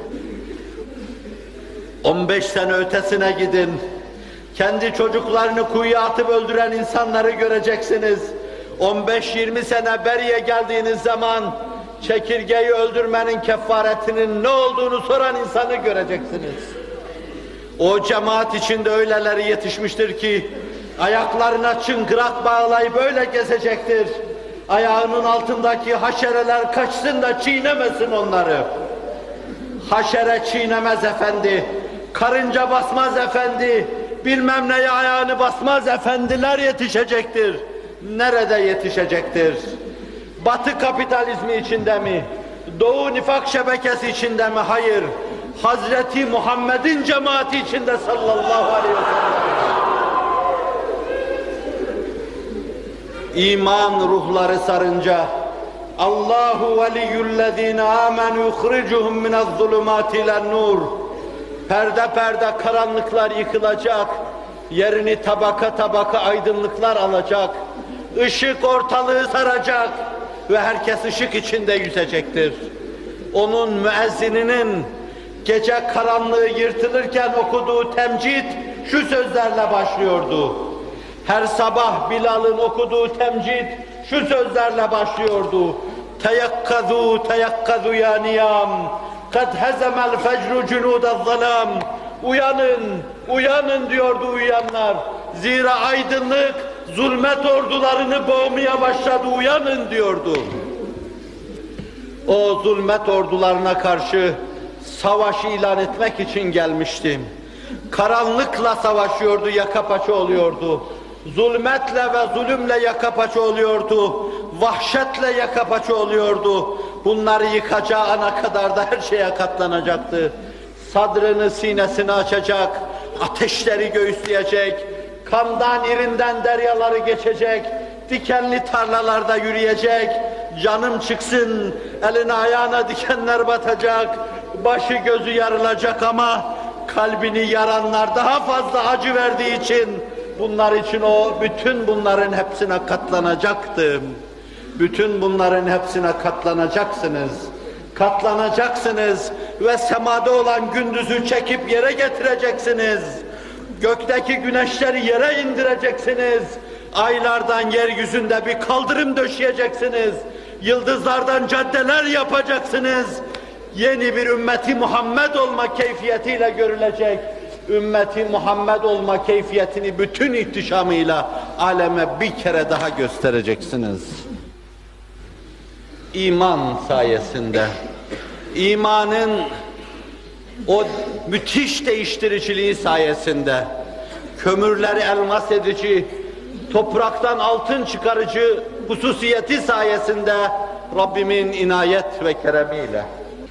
on beş sene ötesine gidin, kendi çocuklarını kuyuya atıp öldüren insanları göreceksiniz. on beş yirmi sene beriye geldiğiniz zaman çekirgeyi öldürmenin kefaretinin ne olduğunu soran insanı göreceksiniz. O cemaat içinde öyleleri yetişmiştir ki ayaklarına çıngırak bağlayıp böyle gezecektir. Ayağının altındaki haşereler kaçsın da çiğnemesin onları. Haşere çiğnemez efendi, karınca basmaz efendi, bilmem neye ayağını basmaz efendiler yetişecektir. Nerede yetişecektir? Batı kapitalizmi içinde mi? Doğu nifak şebekesi içinde mi? Hayır. Hazreti Muhammed'in cemaati içinde sallallahu aleyhi ve sellem. İman ruhları sarınca Allahu veliyyullezine amenu yukhricuhum minez-zulumati ilen-nur. Perde perde karanlıklar yıkılacak, yerini tabaka tabaka aydınlıklar alacak, ışık ortalığı saracak ve herkes ışık içinde yüzecektir. Onun müezzininin gece karanlığı yırtılırken okuduğu temcid şu sözlerle başlıyordu. Her sabah Bilal'ın okuduğu temcid şu sözlerle başlıyordu. Teyakkazu teyakkazu ya niyam, kad hezemel fecru cunudez-zalam. Uyanın, uyanın diyordu uyanlar. Zira aydınlık zulmet ordularını boğmaya başladı, uyanın diyordu. O zulmet ordularına karşı savaş ilan etmek için gelmiştim. Karanlıkla savaşıyordu, yaka paça oluyordu. Zulmetle ve zulümle yaka paça oluyordu. Vahşetle yaka paça oluyordu. Bunları yıkacağı ana kadar da her şeye katlanacaktı. Sadrını, sinesini açacak, ateşleri göğüsleyecek, kandan irinden deryaları geçecek, dikenli tarlalarda yürüyecek, canım çıksın, eline ayağına dikenler batacak, başı gözü yarılacak ama kalbini yaranlar daha fazla acı verdiği için bunlar için o bütün bunların hepsine katlanacaktı. Bütün bunların hepsine katlanacaksınız. Katlanacaksınız ve semada olan gündüzü çekip yere getireceksiniz. Gökteki güneşleri yere indireceksiniz. Aylardan yeryüzünde bir kaldırım döşeyeceksiniz. Yıldızlardan caddeler yapacaksınız. Yeni bir ümmeti Muhammed olma keyfiyetiyle görülecek. Ümmeti Muhammed olma keyfiyetini bütün ihtişamıyla aleme bir kere daha göstereceksiniz. İman sayesinde, imanın o müthiş değiştiriciliği sayesinde, kömürleri elmas edici, topraktan altın çıkarıcı hususiyeti sayesinde Rabbimin inayet ve keremiyle.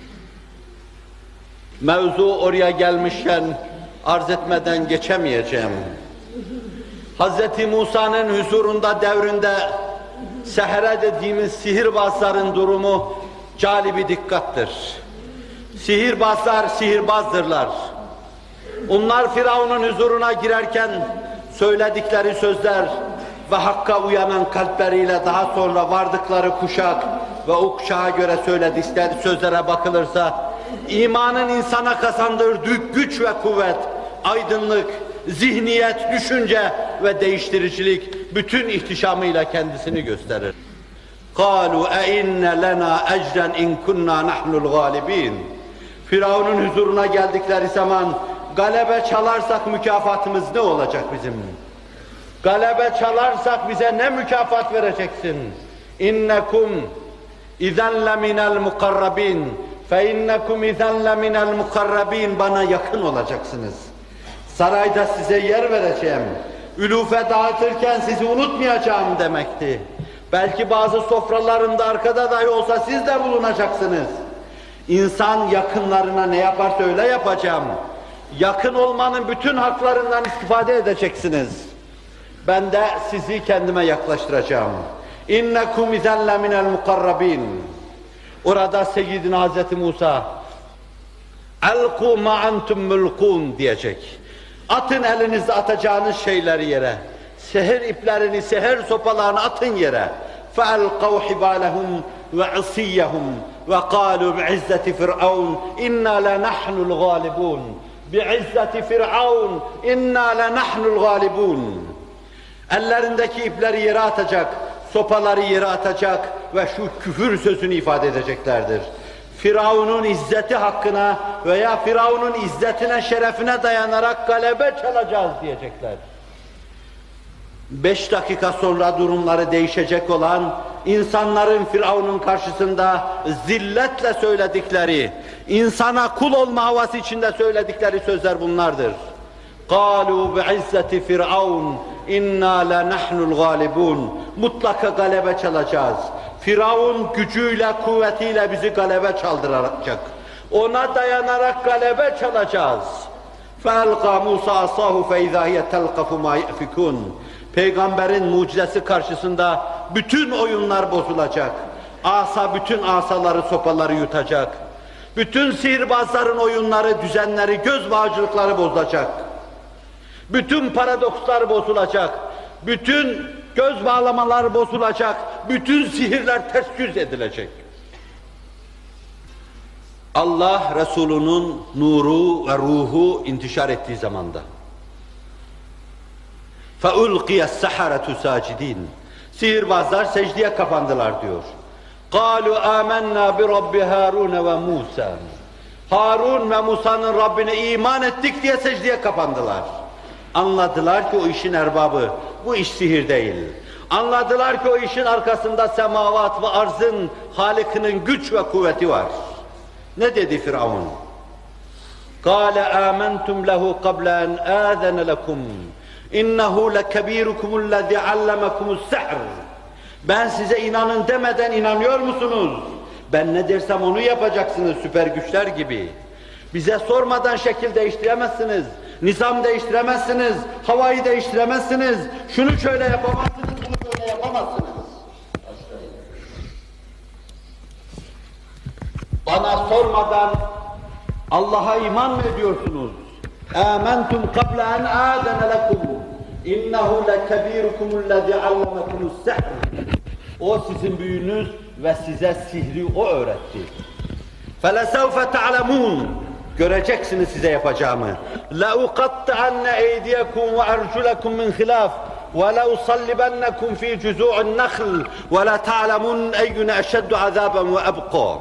Mevzu oraya gelmişken arz etmeden geçemeyeceğim. Hazreti Musa'nın huzurunda devrinde sehere dediğimiz sihirbazların durumu calibi dikkattir. Sihirbazlar sihirbazdırlar. Onlar Firavun'un huzuruna girerken söyledikleri sözler ve hakka uyanan kalpleriyle daha sonra vardıkları kuşak ve o kuşağa göre söyledikleri sözlere bakılırsa imanın insana kazandırdığı güç ve kuvvet, aydınlık, zihniyet, düşünce ve değiştiricilik bütün ihtişamıyla kendisini gösterir. قَالُوا اَاِنَّ لَنَا اَجْرًا اِنْ كُنَّا نَحْنُ الْغَالِبِينَ Firavun'un huzuruna geldikleri zaman galebe çalarsak mükafatımız ne olacak bizim? Galebe çalarsak bize ne mükafat vereceksin? İnnekum izen leminel mukarrabin fe innekum izen leminel mukarrabin bana yakın olacaksınız. Sarayda size yer vereceğim. Ülufe dağıtırken sizi unutmayacağım demekti. Belki bazı sofralarında arkada dahi olsa siz de bulunacaksınız. İnsan yakınlarına ne yaparsa öyle yapacağım. Yakın olmanın bütün haklarından istifade edeceksiniz. Ben de sizi kendime yaklaştıracağım. İnnekum izelle minel mukarrabin. Orada Seyyidina Hazreti Musa Elku ma entum mulkun diyecek. Atın elinizde atacağınız şeyleri yere. Seher iplerini, seher sopalarını atın yere. فَأَلْقَوْ حِبَالَهُمْ وَعِصِيَّهُمْ وَقَالُوا بِعِزَّةِ فِرْعَوْنَ إِنَّا لَنَحْنُ الْغَالِبُونَ بِعِزَّةِ فِرْعَوْنَ إِنَّا لَنَحْنُ الْغَالِبُونَ Ellerindeki ipleri yere atacak, sopaları yere atacak ve şu küfür sözünü ifade edeceklerdir. Firavun'un izzeti hakkına veya Firavun'un izzetine, şerefine dayanarak galebe çalacağız diyecekler. Beş dakika sonra durumları değişecek olan, insanların Firavun'un karşısında zilletle söyledikleri, insana kul olma havası içinde söyledikleri sözler bunlardır. قَالُوا بِعِزَّةِ فِرْعَوْنَ اِنَّا لَنَحْنُ الْغَالِبُونَ Mutlaka galebe çalacağız. Firavun gücüyle, kuvvetiyle bizi galebe çaldıracak. Ona dayanarak galebe çalacağız. فَاَلْقَى مُوسَى عَصَاهُ فَاِذَا هِيَ تَلْقَفُ مَا يَأْفِكُونَ Peygamberin mucizesi karşısında bütün oyunlar bozulacak. Asa bütün asaları, sopaları yutacak. Bütün sihirbazların oyunları, düzenleri, göz bağcılıkları bozulacak. Bütün paradokslar bozulacak. Bütün göz bağlamalar bozulacak. Bütün sihirler ters yüz edilecek. Allah Resulü'nün nuru ve ruhu intişar ettiği zamanda فَاُلْقِيَ السَّحَرَةُ سَاجِد۪ينَ Sihirbazlar secdeye kapandılar diyor. قَالُوا آمَنَّا بِرَبِّ هَارُونَ وَمُوسَى Harun ve Musa'nın Rabbine iman ettik diye secdeye kapandılar. Anladılar ki o işin erbabı, bu iş sihir değil. Anladılar ki o işin arkasında semavat ve arzın Halık'ının güç ve kuvveti var. Ne dedi Firavun? قَالَ آمَنْتُمْ لَهُ قَبْلَ أَنْ آذَنَ لَكُمْ اِنَّهُ لَكَب۪يرُكُمُ الَّذِي عَلَّمَكُمُ السَّحْرِ Ben size inanın demeden inanıyor musunuz? Ben ne dersem onu yapacaksınız süper güçler gibi. Bize sormadan şekil değiştiremezsiniz, nizam değiştiremezsiniz, havayı değiştiremezsiniz, şunu şöyle yapamazsınız, bunu böyle yapamazsınız. Bana sormadan Allah'a iman mı ediyorsunuz? آمنتم قبل أن آذن لكم إنه لكبيركم الذي علمكم السحر O sizin büyüğünüz ve size sihri o öğretti. فَلَسَوْفَ تَعْلَمُونَ Göreceksiniz size yapacağımı. لَاُقَطَّعَنَّ اَيْدِيَكُمْ وَاَرْجُلَكُمْ مِنْ خِلَافٍ وَلَاُصَلِّبَنَّكُمْ فِي جُذُوعِ النَّخْلِ وَلَتَعْلَمُنَّ اَيُّنَ اَشَدُّ عَذَابًا وَاَبْقَى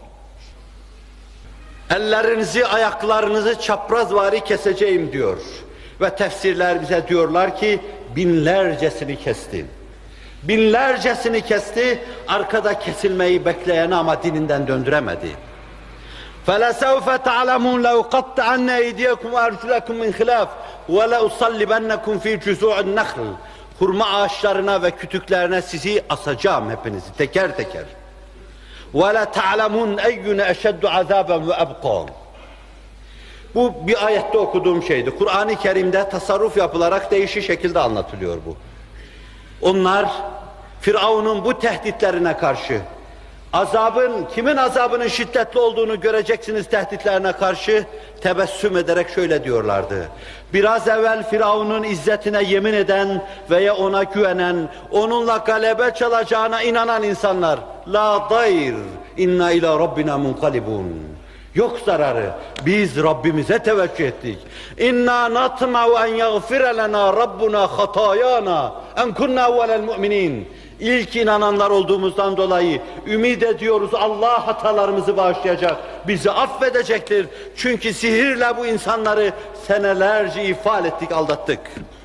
Ellerinizi, ayaklarınızı çaprazvari keseceğim diyor. Ve tefsirler bize diyorlar ki binlercesini kesti. Binlercesini kesti, arkada kesilmeyi bekleyeni ama dininden döndüremedi. فَلَسَوْفَ تَعْلَمُونَ لَوْقَطَّعَنَّ اَيْدِيَكُمْ وَاَرْجُلَكُمْ مِنْ خِلَافٍ وَلَاُصَلِّبَنَّكُمْ فِي جُذُوعِ النَّخْلِ Hurma ağaçlarına ve kütüklerine sizi asacağım hepinizi teker teker. وَلَتَعْلَمُنْ اَيُّنَ اَشَدُّ عَذَابًا وَاَبْقَى Bu bir ayette okuduğum şeydi. Kur'an-ı Kerim'de tasarruf yapılarak değişik şekilde anlatılıyor bu. Onlar Firavun'un bu tehditlerine karşı, azabın, kimin azabının şiddetli olduğunu göreceksiniz tehditlerine karşı tebessüm ederek şöyle diyorlardı. Biraz evvel Firavun'un izzetine yemin eden veya ona güvenen, onunla galebe çalacağına inanan insanlar, la dayr, inna ila rabbina munqalibun. Yok zararı. Biz Rabbimize teveccüh ettik. İnna natma'u en yaghfira lana rabbuna hatayana en kunna evvelel mu'minin. İlk inananlar olduğumuzdan dolayı ümit ediyoruz Allah hatalarımızı bağışlayacak, bizi affedecektir. Çünkü sihirle bu insanları senelerce ifade ettik, aldattık.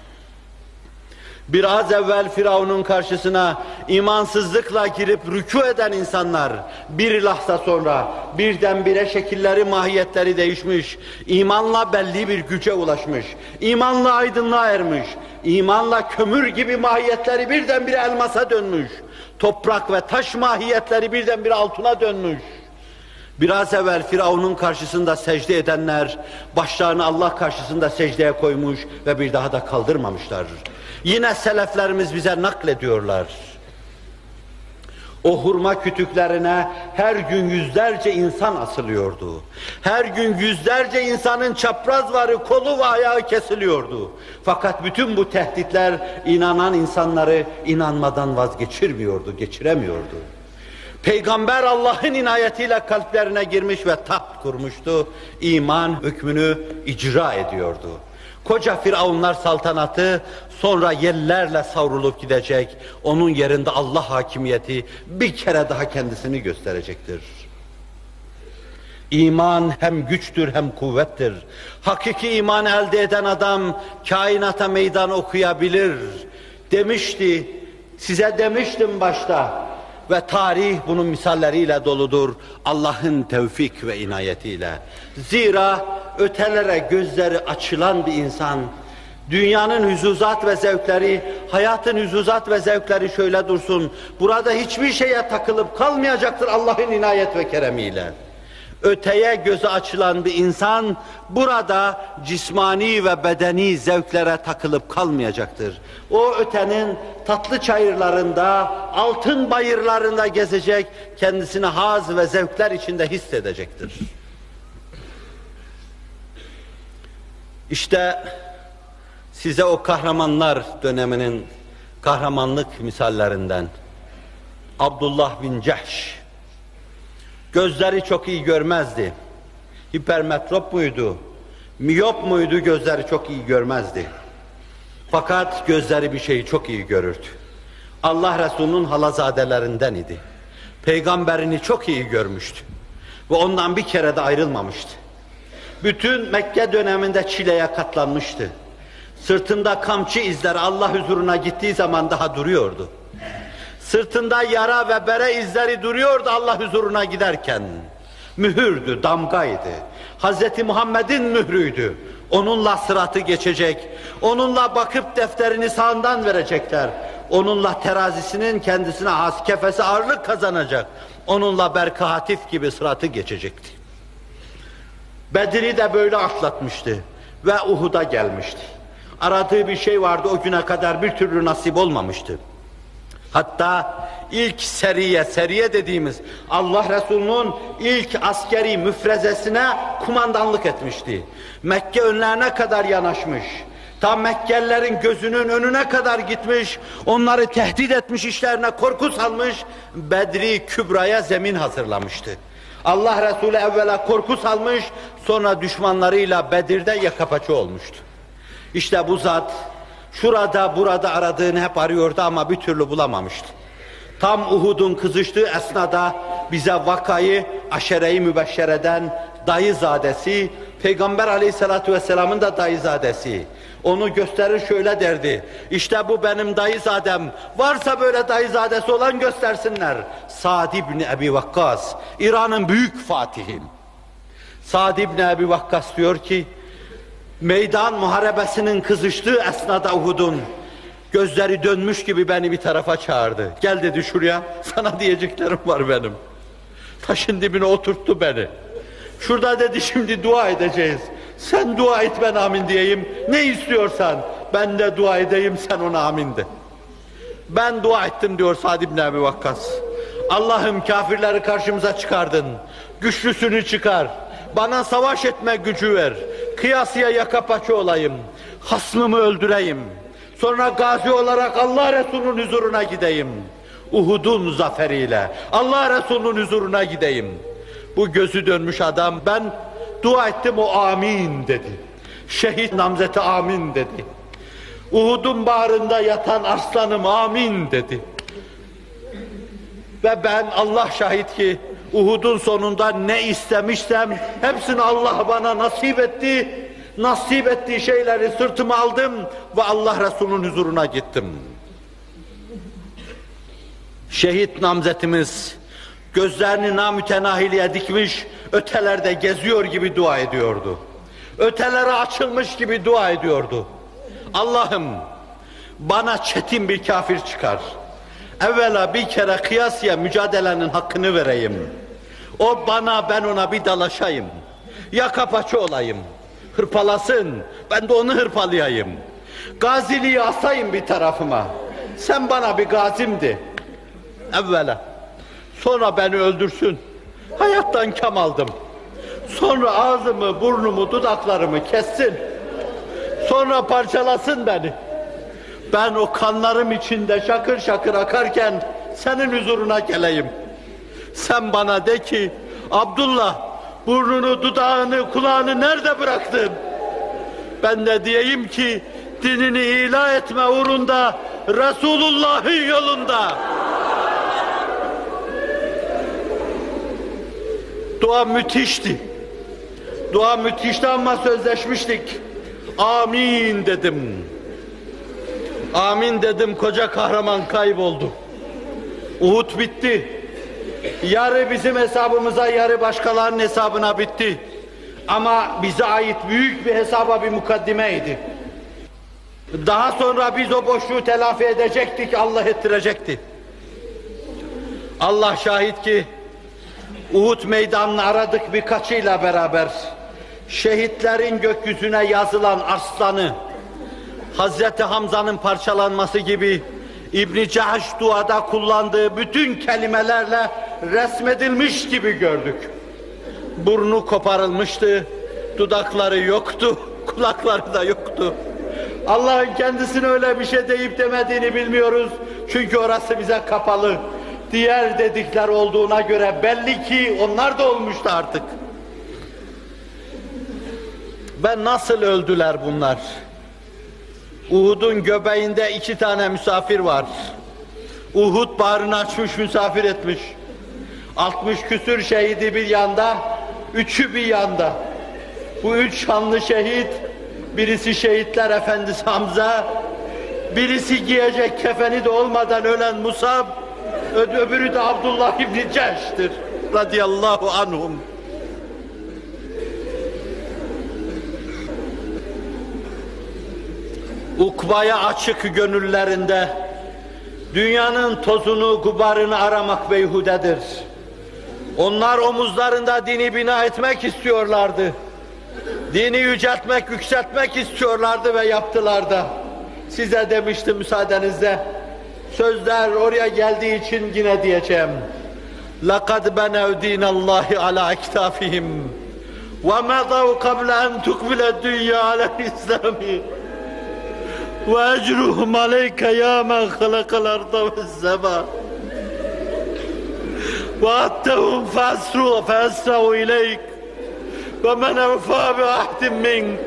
Biraz evvel Firavun'un karşısına imansızlıkla girip rükû eden insanlar bir lahza sonra birdenbire şekilleri, mahiyetleri değişmiş, imanla belli bir güce ulaşmış, imanla aydınlığa ermiş, imanla kömür gibi mahiyetleri birdenbire elmasa dönmüş, toprak ve taş mahiyetleri birdenbire altına dönmüş. Biraz evvel Firavun'un karşısında secde edenler başlarını Allah karşısında secdeye koymuş ve bir daha da kaldırmamışlar. Yine seleflerimiz bize naklediyorlar. O hurma kütüklerine her gün yüzlerce insan asılıyordu. Her gün yüzlerce insanın çaprazları, kolu ve ayağı kesiliyordu. Fakat bütün bu tehditler inanan insanları inanmadan vazgeçirmiyordu, geçiremiyordu. Peygamber Allah'ın inayetiyle kalplerine girmiş ve taht kurmuştu. İman hükmünü icra ediyordu. Koca Firavunlar saltanatı sonra yerlerle savrulup gidecek. Onun yerinde Allah hakimiyeti bir kere daha kendisini gösterecektir. İman hem güçtür hem kuvvettir. Hakiki iman elde eden adam kainata meydan okuyabilir demişti. Size demiştim başta. Ve tarih bunun misalleriyle doludur, Allah'ın tevfik ve inayetiyle. Zira ötelere gözleri açılan bir insan, dünyanın hüzuzat ve zevkleri, hayatın hüzuzat ve zevkleri şöyle dursun, burada hiçbir şeye takılıp kalmayacaktır Allah'ın inayet ve keremiyle. Öteye gözü açılan bir insan, burada cismani ve bedeni zevklere takılıp kalmayacaktır. O ötenin tatlı çayırlarında, altın bayırlarında gezecek, kendisini haz ve zevkler içinde hissedecektir. İşte size o kahramanlar döneminin kahramanlık misallerinden Abdullah bin Cehş, gözleri çok iyi görmezdi. Hipermetrop muydu? Miyop muydu? Gözleri çok iyi görmezdi. Fakat gözleri bir şeyi çok iyi görürdü. Allah Resulü'nün halazadelerinden idi. Peygamberini çok iyi görmüştü. Ve ondan bir kere de ayrılmamıştı. Bütün Mekke döneminde çileye katlanmıştı. Sırtında kamçı izleri Allah huzuruna gittiği zaman daha duruyordu. Sırtında yara ve bere izleri duruyordu Allah huzuruna giderken. Mühürdü, damgaydı. Hazreti Muhammed'in mührüydü. Onunla sıratı geçecek. Onunla bakıp defterini sağından verecekler. Onunla terazisinin kendisine has kefesi ağırlık kazanacak. Onunla berkahatif gibi sıratı geçecekti. Bedir'i de böyle atlatmıştı. Ve Uhud'a gelmişti. Aradığı bir şey vardı, o güne kadar bir türlü nasip olmamıştı. Hatta ilk seriye, seriye dediğimiz Allah Resulü'nün ilk askeri müfrezesine kumandanlık etmişti. Mekke önlerine kadar yanaşmış. Tam Mekkelilerin gözünün önüne kadar gitmiş, onları tehdit etmiş, işlerine korku salmış, Bedri Kübra'ya zemin hazırlamıştı. Allah Resulü evvela korku salmış, sonra düşmanlarıyla Bedir'de yakapaçı olmuştu. İşte bu zat, şurada burada aradığını hep arıyordu ama bir türlü bulamamıştı. Tam Uhud'un kızıştığı esnada bize vakayı aşere-i mübeşşereden dayızadesi, Peygamber aleyhissalatu vesselamın da dayızadesi, onu gösterir şöyle derdi, işte bu benim dayızadem, varsa böyle dayızadesi olan göstersinler. Sa'd ibn Ebi Vakkas, İran'ın büyük fatihim. Sa'd ibn Ebi Vakkas diyor ki, meydan muharebesinin kızıştığı esnada Uhud'un, gözleri dönmüş gibi beni bir tarafa çağırdı. Gel dedi şuraya, sana diyeceklerim var benim. Taşın dibine oturttu beni. Şurada dedi şimdi dua edeceğiz. Sen dua et ben amin diyeyim. Ne istiyorsan ben de dua edeyim sen ona amin de. Ben dua ettim diyor Sa'd ibn Ebi Vakkas. Allah'ım kafirleri karşımıza çıkardın. Güçlüsünü çıkar. Bana savaş etme gücü ver. Kıyasıya yakapaçı olayım. Hasmımı öldüreyim. Sonra gazi olarak Allah Resulü'nün huzuruna gideyim. Uhud'un zaferiyle Allah Resulü'nün huzuruna gideyim. Bu gözü dönmüş adam, ben dua ettim, o amin dedi. Şehit namzeti amin dedi. Uhud'un bağrında yatan arslanım amin dedi. Ve ben, Allah şahit ki Uhud'un sonunda ne istemişsem hepsini Allah bana nasip etti. Nasip ettiği şeyleri sırtıma aldım ve Allah Resulü'nün huzuruna gittim. Şehit namzetimiz gözlerini namütenahiliye dikmiş, ötelerde geziyor gibi dua ediyordu. Ötelere açılmış gibi dua ediyordu. Allah'ım bana çetin bir kafir çıkar. Evvela bir kere kıyasıya mücadelenin hakkını vereyim. O bana, ben ona bir dalaşayım. Yaka paça olayım. Hırpalasın, ben de onu hırpalayayım. Gaziliği asayım bir tarafıma. Sen bana bir gazimdi. Evvela. Sonra beni öldürsün. Hayattan kam aldım. Sonra ağzımı, burnumu, dudaklarımı kessin. Sonra parçalasın beni. Ben o kanlarım içinde şakır şakır akarken senin huzuruna geleyim. Sen bana de ki, Abdullah, burnunu, dudağını, kulağını nerede bıraktın? Ben de diyeyim ki, dinini ilah etme uğrunda, Resulullah'ın yolunda. Dua müthişti. Dua müthişti ama sözleşmiştik. Amin dedim. Amin dedim, koca kahraman kayboldu. Uhud bitti. Yarı bizim hesabımıza, yarı başkalarının hesabına bitti. Ama bize ait büyük bir hesaba bir mukaddimeydi. Daha sonra biz o boşluğu telafi edecektik, Allah ettirecekti. Allah şahit ki, Uhud meydanını aradık birkaçıyla beraber. Şehitlerin gökyüzüne yazılan arslanı, Hazreti Hamza'nın parçalanması gibi İbn-i Cahş duada kullandığı bütün kelimelerle resmedilmiş gibi gördük. Burnu koparılmıştı, dudakları yoktu, kulakları da yoktu. Allah'ın kendisine öyle bir şey deyip demediğini bilmiyoruz. Çünkü orası bize kapalı. Diğer dedikler olduğuna göre belli ki onlar da olmuştu artık. Ve nasıl öldüler bunlar? Uhud'un göbeğinde iki tane misafir var. Uhud bağrını açmış, misafir etmiş. Altmış küsür şehidi bir yanda, üçü bir yanda. Bu üç şanlı şehit, birisi şehitler efendisi Hamza, birisi giyecek kefeni de olmadan ölen Musab, öbürü de Abdullah İbn-i Cehş'tir radıyallahu anhum. Ukbaya açık gönüllerinde dünyanın tozunu, gubarını aramak beyhudedir. Onlar omuzlarında dini bina etmek istiyorlardı. Dini yüceltmek, yükseltmek istiyorlardı ve yaptılar da. Size demiştim müsaadenizle. Sözler oraya geldiği için yine diyeceğim. لَقَدْ بَنَوْ دِينَ اللّٰهِ عَلَى اَكْتَافِهِمْ وَمَضَوْا قَبْلَ أَنْ تُقْبِلَ الدُّنْيَا عَلَى الْإِسْلَامِ وَاَجْرُهُمْ عَلَيْكَ يَا مَنْ خَلَقَ الْأَرْضَ وَالسَّمَاءَ وَأَتَّهُمْ فَأَسْرَوْا إِلَيْكَ وَمَنْ أَوْفَى بِعَهْدٍ مِنْكَ.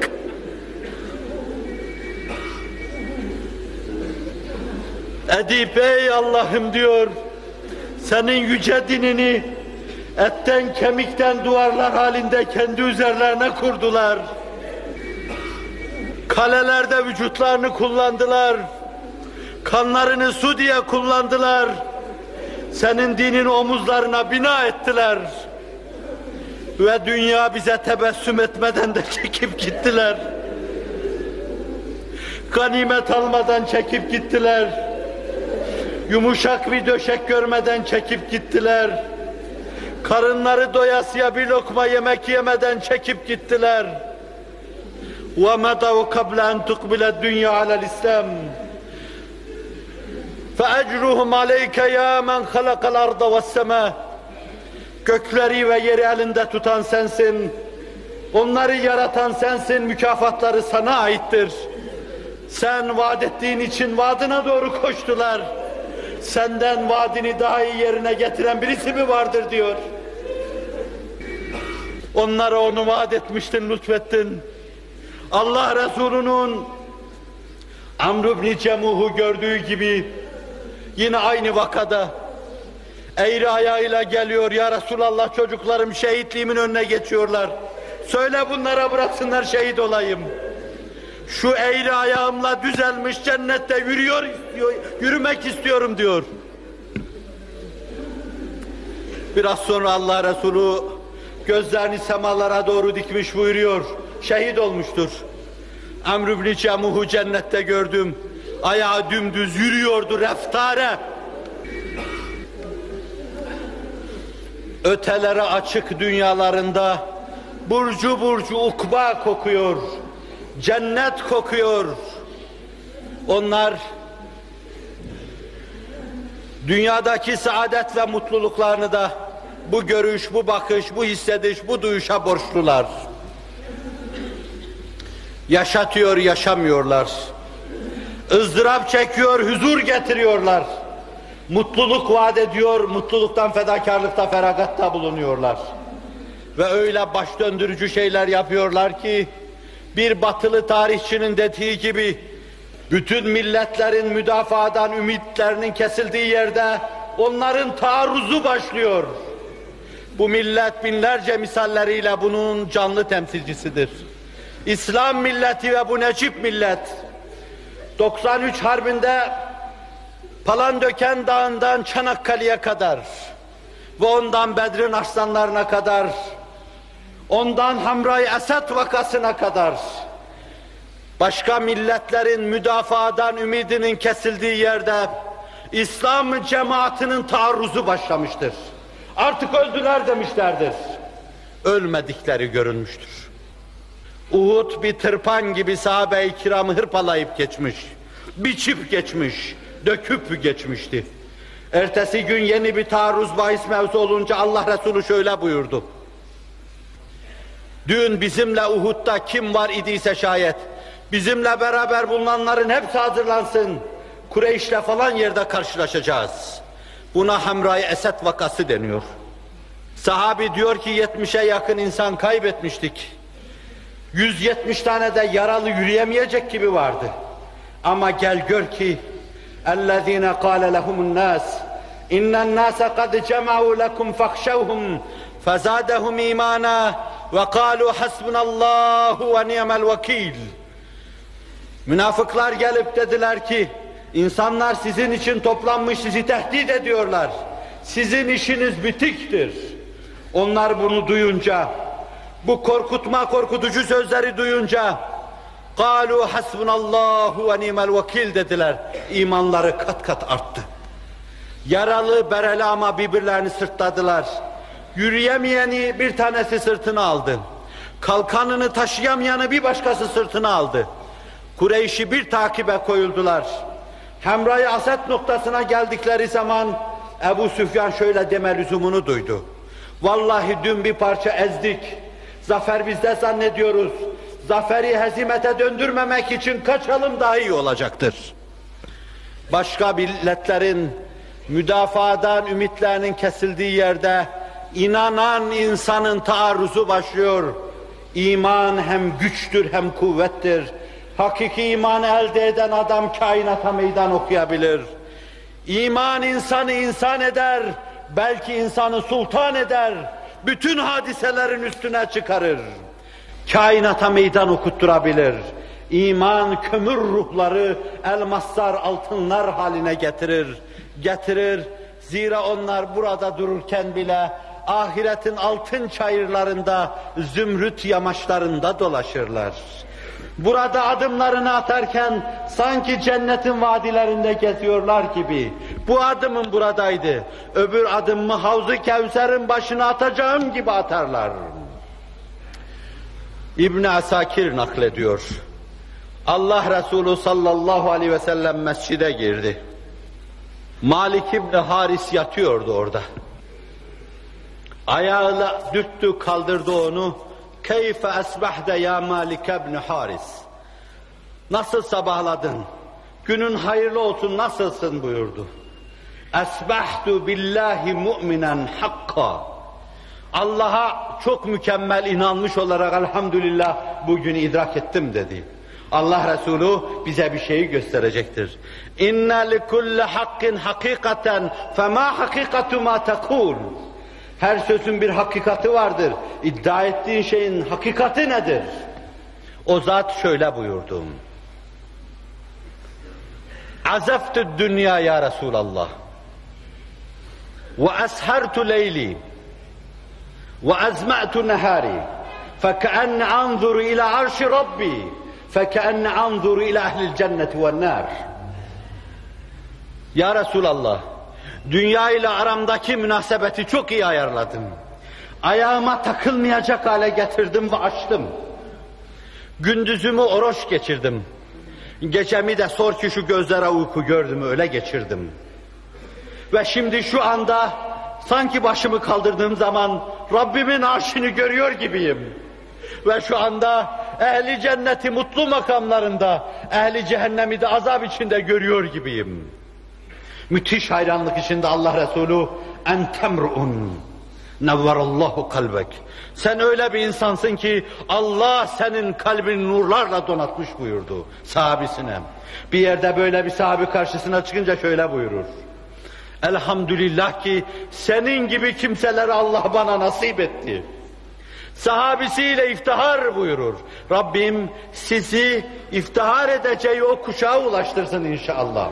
Edip ey Allah'ım diyor, senin yüce dinini etten kemikten duvarlar halinde kendi üzerlerine kurdular. Kalelerde vücutlarını kullandılar. Kanlarını su diye kullandılar. Senin dinini omuzlarına bina ettiler. Ve dünya bize tebessüm etmeden de çekip gittiler. Ganimet almadan çekip gittiler. Yumuşak bir döşek görmeden çekip gittiler. Karınları doyasıya bir lokma yemek yemeden çekip gittiler. وَمَضَوْا قَبْلَ أَنْ تُقْبِلَ الدُّنْيَا عَلَى الْإِسْلَامِ فَأَجْرُهُمْ عَلَيْكَ يَا مَنْ خَلَقَ الْأَرْضَ وَالسَّمَاءَ. Gökleri ve yeri elinde tutan sensin. Onları yaratan sensin. Mükafatları sana aittir. Sen vaat ettiğin için vaadine doğru koştular. Senden vaadini daha iyi yerine getiren birisi mi vardır diyor. Onlara onu vaat etmiştin, lütfettin. Allah Resulü'nün Amr ibn Cemuh'u gördüğü gibi yine aynı vakada eğri ayağıyla geliyor. Ya Resulallah, çocuklarım şehitliğimin önüne geçiyorlar. Söyle bunlara bıraksınlar, şehit olayım. Şu eğri ayağımla düzelmiş cennette yürüyor istiyor, yürümek istiyorum diyor. Biraz sonra Allah Resulü gözlerini semalara doğru dikmiş buyuruyor. Şehit olmuştur. Amr ibn Cemuh'u cennette gördüm. Ayağı dümdüz yürüyordu reftare. Ötelere açık dünyalarında burcu burcu ukba kokuyor. Cennet kokuyor. Onlar dünyadaki saadet ve mutluluklarını da bu görüş, bu bakış, bu hissediş, bu duyuşa borçlular. Yaşatıyor, yaşamıyorlar. ızdırap çekiyor, huzur getiriyorlar. Mutluluk vaat ediyor, mutluluktan fedakarlıkta, feragatta bulunuyorlar. Ve öyle baş döndürücü şeyler yapıyorlar ki, bir batılı tarihçinin dediği gibi, bütün milletlerin müdafadan ümitlerinin kesildiği yerde onların taarruzu başlıyor. Bu millet binlerce misalleriyle bunun canlı temsilcisidir. İslam milleti ve bu necip millet, doksan üç Harbi'nde Palandöken Dağı'ndan Çanakkale'ye kadar ve ondan Bedir'in arslanlarına kadar, ondan Hamra-i Esed vakasına kadar, başka milletlerin müdafadan ümidinin kesildiği yerde İslam cemaatinin taarruzu başlamıştır. Artık öldüler demişlerdir. Ölmedikleri görünmüştür. Uhud bir tırpan gibi sahabe-i kiramı hırpalayıp geçmiş, biçip geçmiş, döküp geçmişti. Ertesi gün yeni bir taarruz bahis mevzu olunca Allah Resulü şöyle buyurdu. Dün bizimle Uhud'da kim var idiyse şayet, bizimle beraber bulunanların hepsi hazırlansın. Kureyş'le falan yerde karşılaşacağız. Buna Hamra-i Esed vakası deniyor. Sahabi diyor ki yetmişe yakın insan kaybetmiştik. yüz yetmiş tane de yaralı yürüyemeyecek gibi vardı. Ama gel gör ki اَلَّذ۪ينَ قَالَ لَهُمُ النَّاسِ اِنَّ النَّاسَ قَدْ جَمَعُوا لَكُمْ فَخْشَوْهُمْ فَزَادَهُمْ اِيمَانًا وَقَالُوا حَسْبُنَ اللّٰهُ وَنِيَمَ الْوَكِيلِ. Münafıklar gelip dediler ki, insanlar sizin için toplanmış, sizi tehdit ediyorlar. Sizin işiniz bitiktir. Onlar bunu duyunca, bu korkutma, korkutucu sözleri duyunca, قَالُوا حَسْبُنَ اللّٰهُ وَنِيمَ الْوَكِيلِ dediler. İmanları kat kat arttı. Yaralı, bereli ama birbirlerini sırtladılar. Yürüyemeyeni bir tanesi sırtına aldı. Kalkanını taşıyamayanı bir başkası sırtına aldı. Kureyş'i bir takibe koyuldular. Hamra-i Esed noktasına geldikleri zaman Ebu Süfyan şöyle deme lüzumunu duydu. Vallahi dün bir parça ezdik. Zafer bizde zannediyoruz. Zaferi hezimete döndürmemek için kaçalım daha iyi olacaktır. Başka milletlerin müdafadan ümitlerinin kesildiği yerde inanan insanın taarruzu başlıyor. İman hem güçtür hem kuvvettir. Hakiki imanı elde eden adam kainata meydan okuyabilir. İman insanı insan eder, belki insanı sultan eder, bütün hadiselerin üstüne çıkarır. Kainata meydan okutturabilir. İman kömür ruhları elmaslar, altınlar haline getirir. Getirir. Zira onlar burada dururken bile ahiretin altın çayırlarında, zümrüt yamaçlarında dolaşırlar. Burada adımlarını atarken sanki cennetin vadilerinde geziyorlar gibi. Bu adımım buradaydı. Öbür adımımı Havz-ı Kevser'in başına atacağım gibi atarlar. İbn Asakir naklediyor. Allah Resulü sallallahu aleyhi ve sellem mescide girdi. Malik İbn Haris yatıyordu orada. Ayağıyla dürttü, kaldırdı onu. Keyfe esbahde ya Malik ibn Haris. Nasıl sabahladın? Günün hayırlı olsun, nasılsın buyurdu. Esbahtu billahi mu'minen hakka. Allah'a çok mükemmel inanmış olarak elhamdülillah bugün idrak ettim dedi. Allah Resulü bize bir şeyi gösterecektir. İnne likulli hakkin hakikaten fema hakikatu ma tekul. Her sözün bir hakikati vardır. İddia ettiğin şeyin hakikati nedir? O zat şöyle buyurdu. Azaftu dünya ya Resulallah. Ve eshertu leyli. Ve azma'tu nehari. Fekenne anzuru ila arşi Rabbi. Fekenne anzuru ila ehlil cenneti ve nar. Ya Resulallah, dünya ile aramdaki münasebeti çok iyi ayarladım. Ayağıma takılmayacak hale getirdim ve açtım. Gündüzümü oruç geçirdim. Gecemi de sor ki şu gözlere uyku gördüm, öyle geçirdim. Ve şimdi şu anda sanki başımı kaldırdığım zaman Rabbimin arşını görüyor gibiyim. Ve şu anda ehli cenneti mutlu makamlarında, ehli cehennemi de azap içinde görüyor gibiyim. Müthiş hayranlık içinde Allah Resulü en temru'un nevverallahu kalbek. Sen öyle bir insansın ki Allah senin kalbini nurlarla donatmış buyurdu sahabisine. Bir yerde böyle bir sahabi karşısına çıkınca şöyle buyurur. Elhamdülillah ki senin gibi kimseleri Allah bana nasip etti. Sahabisiyle iftihar buyurur. Rabbim sizi iftihar edeceği o kuşağa ulaştırsın inşallah.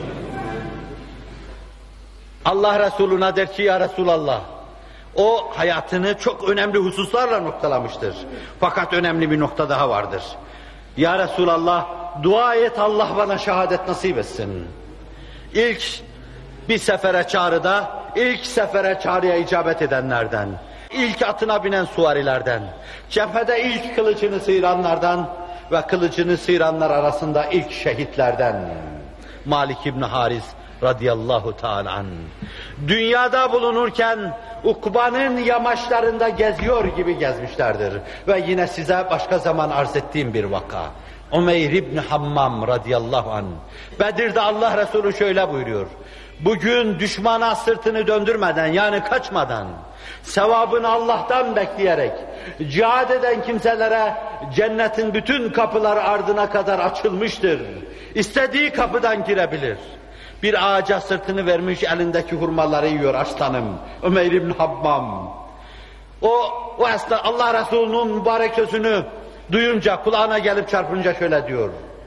Allah Resulüne der ki ya Resulallah, o hayatını çok önemli hususlarla noktalamıştır. Fakat önemli bir nokta daha vardır. Ya Resulallah, dua et Allah bana şehadet nasip etsin. İlk bir sefere çağrıda, ilk sefere çağrıya icabet edenlerden, ilk atına binen süvarilerden, cephede ilk kılıcını sıyıranlardan ve kılıcını sıyıranlar arasında ilk şehitlerden. Malik İbni Haris radıyallahu teala anh. Dünyada bulunurken Ukba'nın yamaçlarında geziyor gibi gezmişlerdir. Ve yine size başka zaman arz ettiğim bir vaka. Umeyr İbni Hammam radıyallahu anh. Bedir'de Allah Resulü şöyle buyuruyor. Bugün düşmana sırtını döndürmeden, yani kaçmadan, sevabını Allah'tan bekleyerek, cihad eden kimselere cennetin bütün kapıları ardına kadar açılmıştır. İstediği kapıdan girebilir. Bir ağaca sırtını vermiş, elindeki hurmaları yiyor aslanım. Umeyr İbni Hammam. O, o aslan Allah Resulü'nün mübarek sözünü duyunca, kulağına gelip çarpınca şöyle diyor.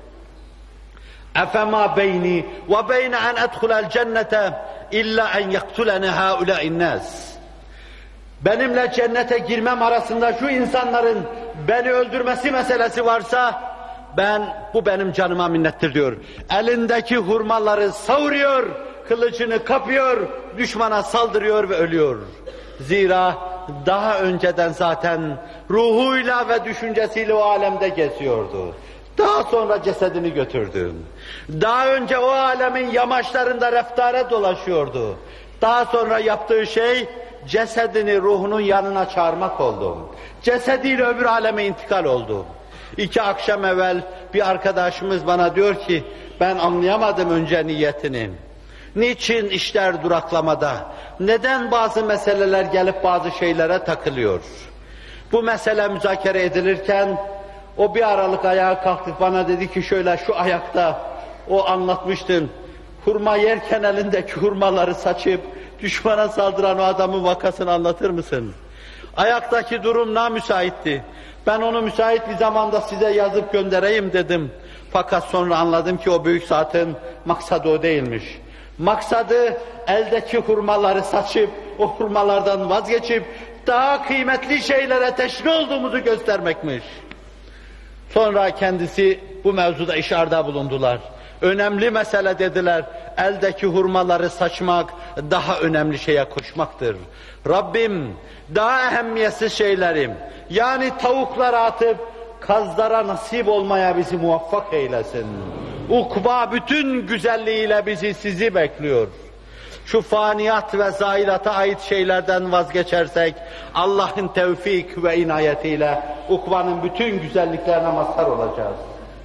Efema beyni ve beyne en edhulel cennete illa en yaktulene haulâin nâs. Benimle cennete girmem arasında şu insanların beni öldürmesi meselesi varsa, ben, bu benim canıma minnettir diyor. Elindeki hurmaları savuruyor, kılıcını kapıyor, düşmana saldırıyor ve ölüyor. Zira daha önceden zaten ruhuyla ve düşüncesiyle o alemde geziyordu. Daha sonra cesedini götürdü. Daha önce o alemin yamaçlarında reftare dolaşıyordu. Daha sonra yaptığı şey, cesedini ruhunun yanına çağırmak oldu. Cesediyle öbür aleme intikal oldu. İki akşam evvel bir arkadaşımız bana diyor ki, ben anlayamadım önce niyetini. Niçin işler duraklamada? Neden bazı meseleler gelip bazı şeylere takılıyor? Bu mesele müzakere edilirken, o bir aralık ayağa kalktı bana dedi ki şöyle, şu ayakta o anlatmıştın. Hurma yerken elindeki hurmaları saçıp düşmana saldıran o adamın vakasını anlatır mısın? Ayaktaki durum namüsaitti. Ben onu müsait bir zamanda size yazıp göndereyim dedim. Fakat sonra anladım ki o büyük zatın maksadı o değilmiş. Maksadı eldeki hurmaları saçıp, o hurmalardan vazgeçip daha kıymetli şeylere teşne olduğumuzu göstermekmiş. Sonra kendisi bu mevzuda işarda bulundular. Önemli mesele dediler, eldeki hurmaları saçmak daha önemli şeye koşmaktır. Rabbim daha ehemmiyetsiz şeylerim, yani tavuklara atıp kazlara nasip olmaya bizi muvaffak eylesin. Ukba bütün güzelliğiyle bizi, sizi bekliyor. Şu faniyat ve zailata ait şeylerden vazgeçersek, Allah'ın tevfik ve inayetiyle ukbanın bütün güzelliklerine mazhar olacağız.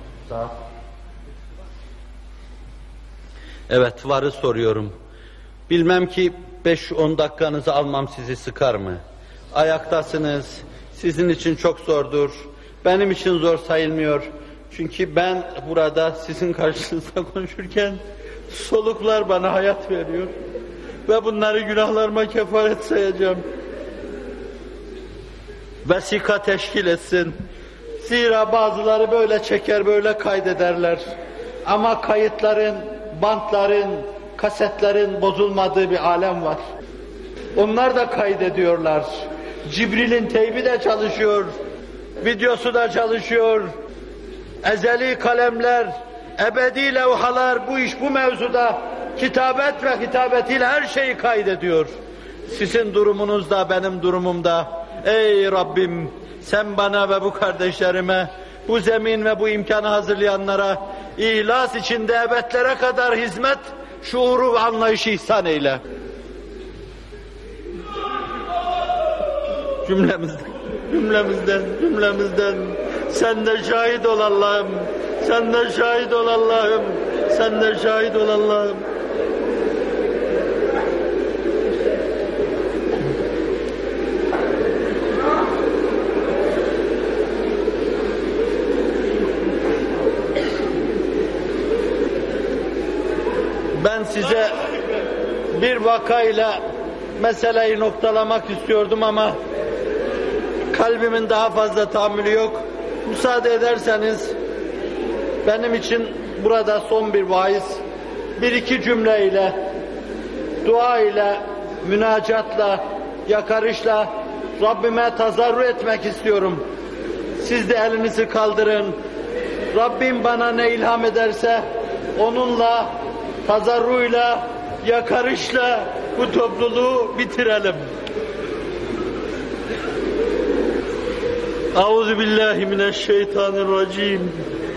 Evet, varı soruyorum. Bilmem ki beş on dakikanızı almam sizi sıkar mı? ayaktasınız. Sizin için çok zordur. Benim için zor sayılmıyor. Çünkü ben burada sizin karşınızda konuşurken soluklar bana hayat veriyor. Ve bunları günahlarıma kefaret sayacağım. Vesika teşkil etsin. Zira bazıları böyle çeker, böyle kaydederler. Ama kayıtların, bantların, kasetlerin bozulmadığı bir alem var. Onlar da kaydediyorlar. Cibril'in teybi de çalışıyor. Videosu da çalışıyor. Ezeli kalemler, ebedi levhalar bu iş bu mevzuda kitabet ve hitabetiyle her şeyi kaydediyor. Sizin durumunuz da benim durumum da. Ey Rabbim, sen bana ve bu kardeşlerime, bu zemin ve bu imkanı hazırlayanlara ihlas içinde ebedlere kadar hizmet şuuru ve anlayışı ihsan eyle. Cümlemizden, cümlemizden, cümlemizden. Sen de şahit ol Allah'ım. Sen de şahit ol Allah'ım. Sen de şahit ol Allah'ım. Ben size bir vakayla meseleyi noktalamak istiyordum ama kalbimin daha fazla tahammülü yok. Müsaade ederseniz benim için burada son bir vaiz, bir iki cümleyle, dua ile, münacatla, yakarışla Rabbime tazarru etmek istiyorum. Siz de elinizi kaldırın. Rabbim bana ne ilham ederse onunla, tazarruyla, yakarışla bu topluluğu bitirelim. Euzubillahimineşşeytanirracim.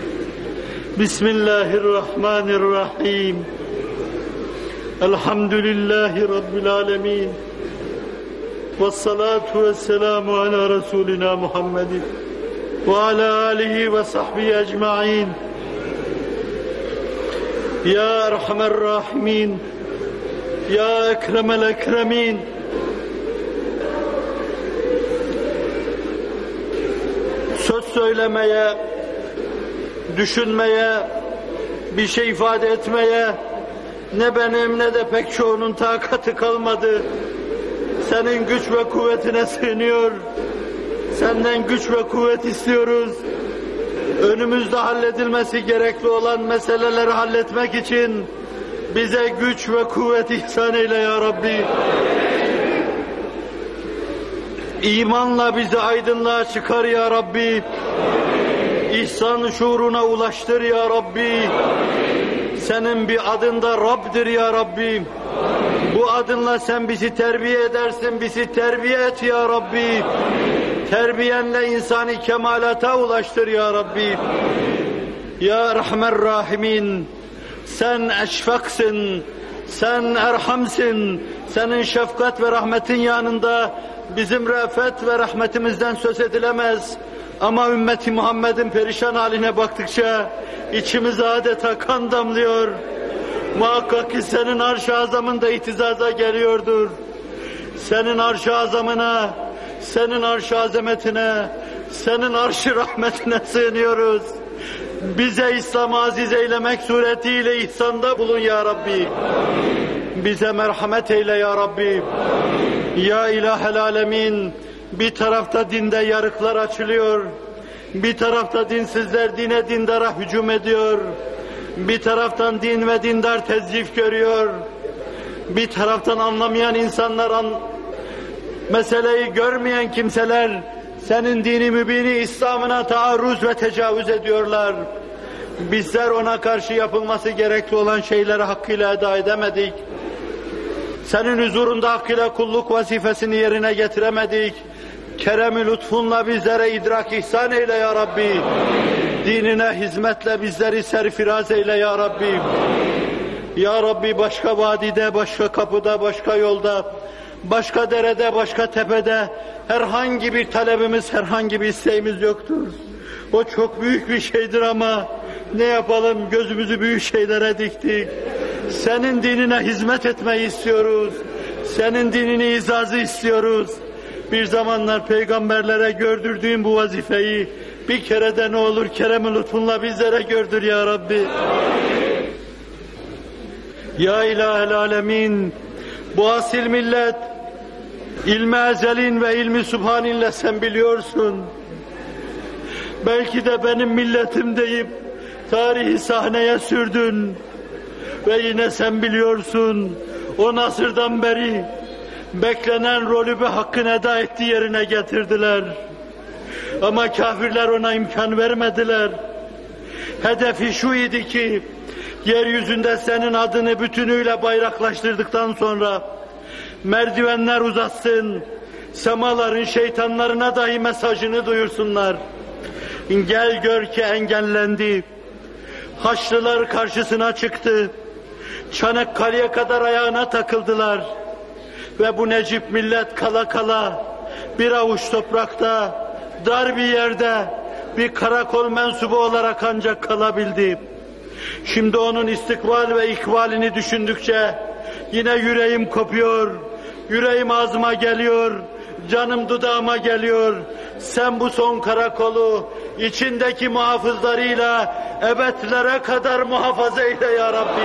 Bismillahirrahmanirrahim. Elhamdülillahi Rabbil alemin. Vessalatu vesselamu ala Resulina Muhammedin ve ala alihi ve sahbihi ecma'in. Ya Erhamer Rahimin, Ya Ekremel Ekremin. Söz söylemeye, düşünmeye, bir şey ifade etmeye ne benim ne de pek çoğunun takatı kalmadı. Senin güç ve kuvvetine sığınıyor. Senden güç ve kuvvet istiyoruz. Önümüzde halledilmesi gerekli olan meseleleri halletmek için bize güç ve kuvvet ihsan eyle ya Rabbi. İmanla bizi aydınlığa çıkar ya Rabbi. İhsan şuuruna ulaştır ya Rabbi. Senin bir adın da Rab'dir ya Rabbi. Bu adınla sen bizi terbiye edersin, bizi terbiye et ya Rabbi. Terbiyenle insani kemalata ulaştır ya Rabbi. Ya Rahmer Rahimin, sen eşfaksın, sen erhamsın, senin şefkat ve rahmetin yanında bizim re'fet ve rahmetimizden söz edilemez. Ama ümmeti Muhammed'in perişan haline baktıkça içimize adeta kan damlıyor. Muhakkak ki senin arş-ı azamında ihtizaza geliyordur. Senin arş-ı azamına, senin arş-ı azametine, senin arş-ı rahmetine sığınıyoruz. Bize İslam'ı aziz eylemek suretiyle ihsanda bulun ya Rabbi. Bize merhamet eyle ya Rabbi. Ya İlahel Alemin, bir tarafta dinde yarıklar açılıyor. Bir tarafta dinsizler dine dindara hücum ediyor. Bir taraftan din ve dindar tezyif görüyor. Bir taraftan anlamayan insanlar, an meseleyi görmeyen kimseler senin dini mübini İslam'ına taarruz ve tecavüz ediyorlar. Bizler ona karşı yapılması gerekli olan şeyleri hakkıyla eda edemedik. Senin huzurunda hakkıyla kulluk vazifesini yerine getiremedik. Kerem-i lütfunla bizlere idrak ihsan eyle ya Rabbi. Dinine hizmetle bizleri serfiraz eyle ya Rabbi. Ya Rabbi, başka vadide, başka kapıda, başka yolda, başka derede, başka tepede herhangi bir talebimiz, herhangi bir isteğimiz yoktur. O çok büyük bir şeydir ama ne yapalım, gözümüzü büyük şeylere diktik. Senin dinine hizmet etmeyi istiyoruz. Senin dinini izazı istiyoruz. Bir zamanlar peygamberlere gördürdüğün bu vazifeyi bir kere de ne olur kerem-i lütfunla bizlere gördür ya Rabbi. Amin. Ya İlahel Alemin, bu asil millet ilmi ezelin ve ilmi subhaninle sen biliyorsun. Belki de benim milletim deyip tarihi sahneye sürdün ve yine sen biliyorsun. O nasırdan beri beklenen rolü bir hakkın eda etti, yerine getirdiler. Ama kafirler ona imkan vermediler. Hedefi şu idi ki, yeryüzünde senin adını bütünüyle bayraklaştırdıktan sonra merdivenler uzatsın, semaların şeytanlarına dahi mesajını duyursunlar. Gel gör ki engellendi. Haçlılar karşısına çıktı. Çanakkale'ye kadar ayağına takıldılar. Ve bu Necip millet kala kala bir avuç toprakta, dar bir yerde bir karakol mensubu olarak ancak kalabildi. Şimdi onun istikbal ve ikbalini düşündükçe yine yüreğim kopuyor, yüreğim ağzıma geliyor, canım dudağıma geliyor. Sen bu son karakolu içindeki muhafızlarıyla ebedlere kadar muhafaza eyle ya Rabbi.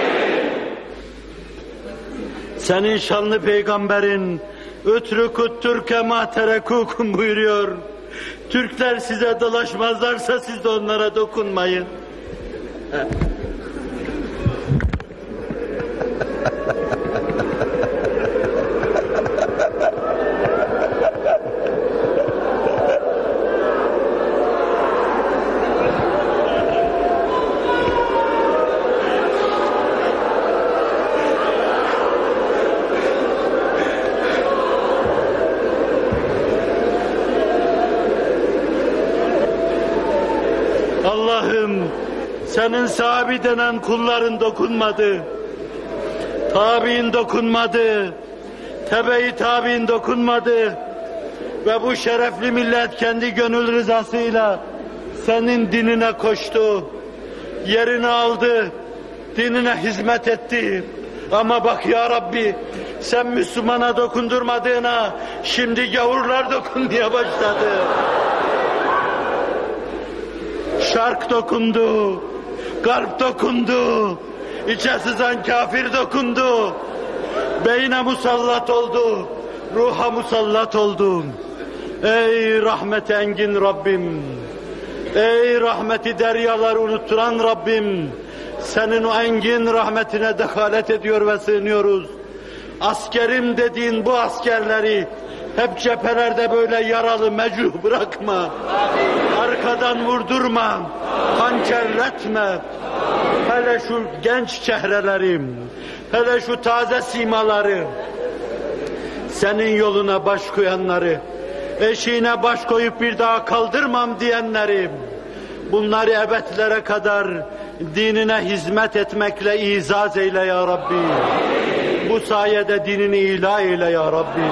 Senin şanlı peygamberin "Ütrükut Türke ma terekukum" buyuruyor. Türkler size dolaşmazlarsa siz de onlara dokunmayın. Allah'ım, senin sahabi denen kulların dokunmadı, tabi'in dokunmadı, tebe-i tabi'in dokunmadı ve bu şerefli millet kendi gönül rızasıyla senin dinine koştu, yerini aldı, dinine hizmet etti. Ama bak ya Rabbi, sen Müslümana dokundurmadığına şimdi gavurlar dokunmaya başladı. Şark dokundu, garp dokundu, içe sızan kafir dokundu, beyne musallat oldu, ruha musallat oldu. Ey rahmet engin Rabbim, ey rahmeti deryalar unutturan Rabbim, senin o engin rahmetine dekalet ediyor ve sığınıyoruz. Askerim dediğin bu askerleri hep cephelerde böyle yaralı mecuh bırakma. Arkadan vurdurma, hançerletme. Hele şu genç çehrelerim, hele şu taze simaları, senin yoluna baş koyanları, eşiğine baş koyup bir daha kaldırmam diyenlerim, bunları ebedlere kadar dinine hizmet etmekle izaz eyle ya Rabbi. Bu sayede dinini ilah eyle ya Rabbi.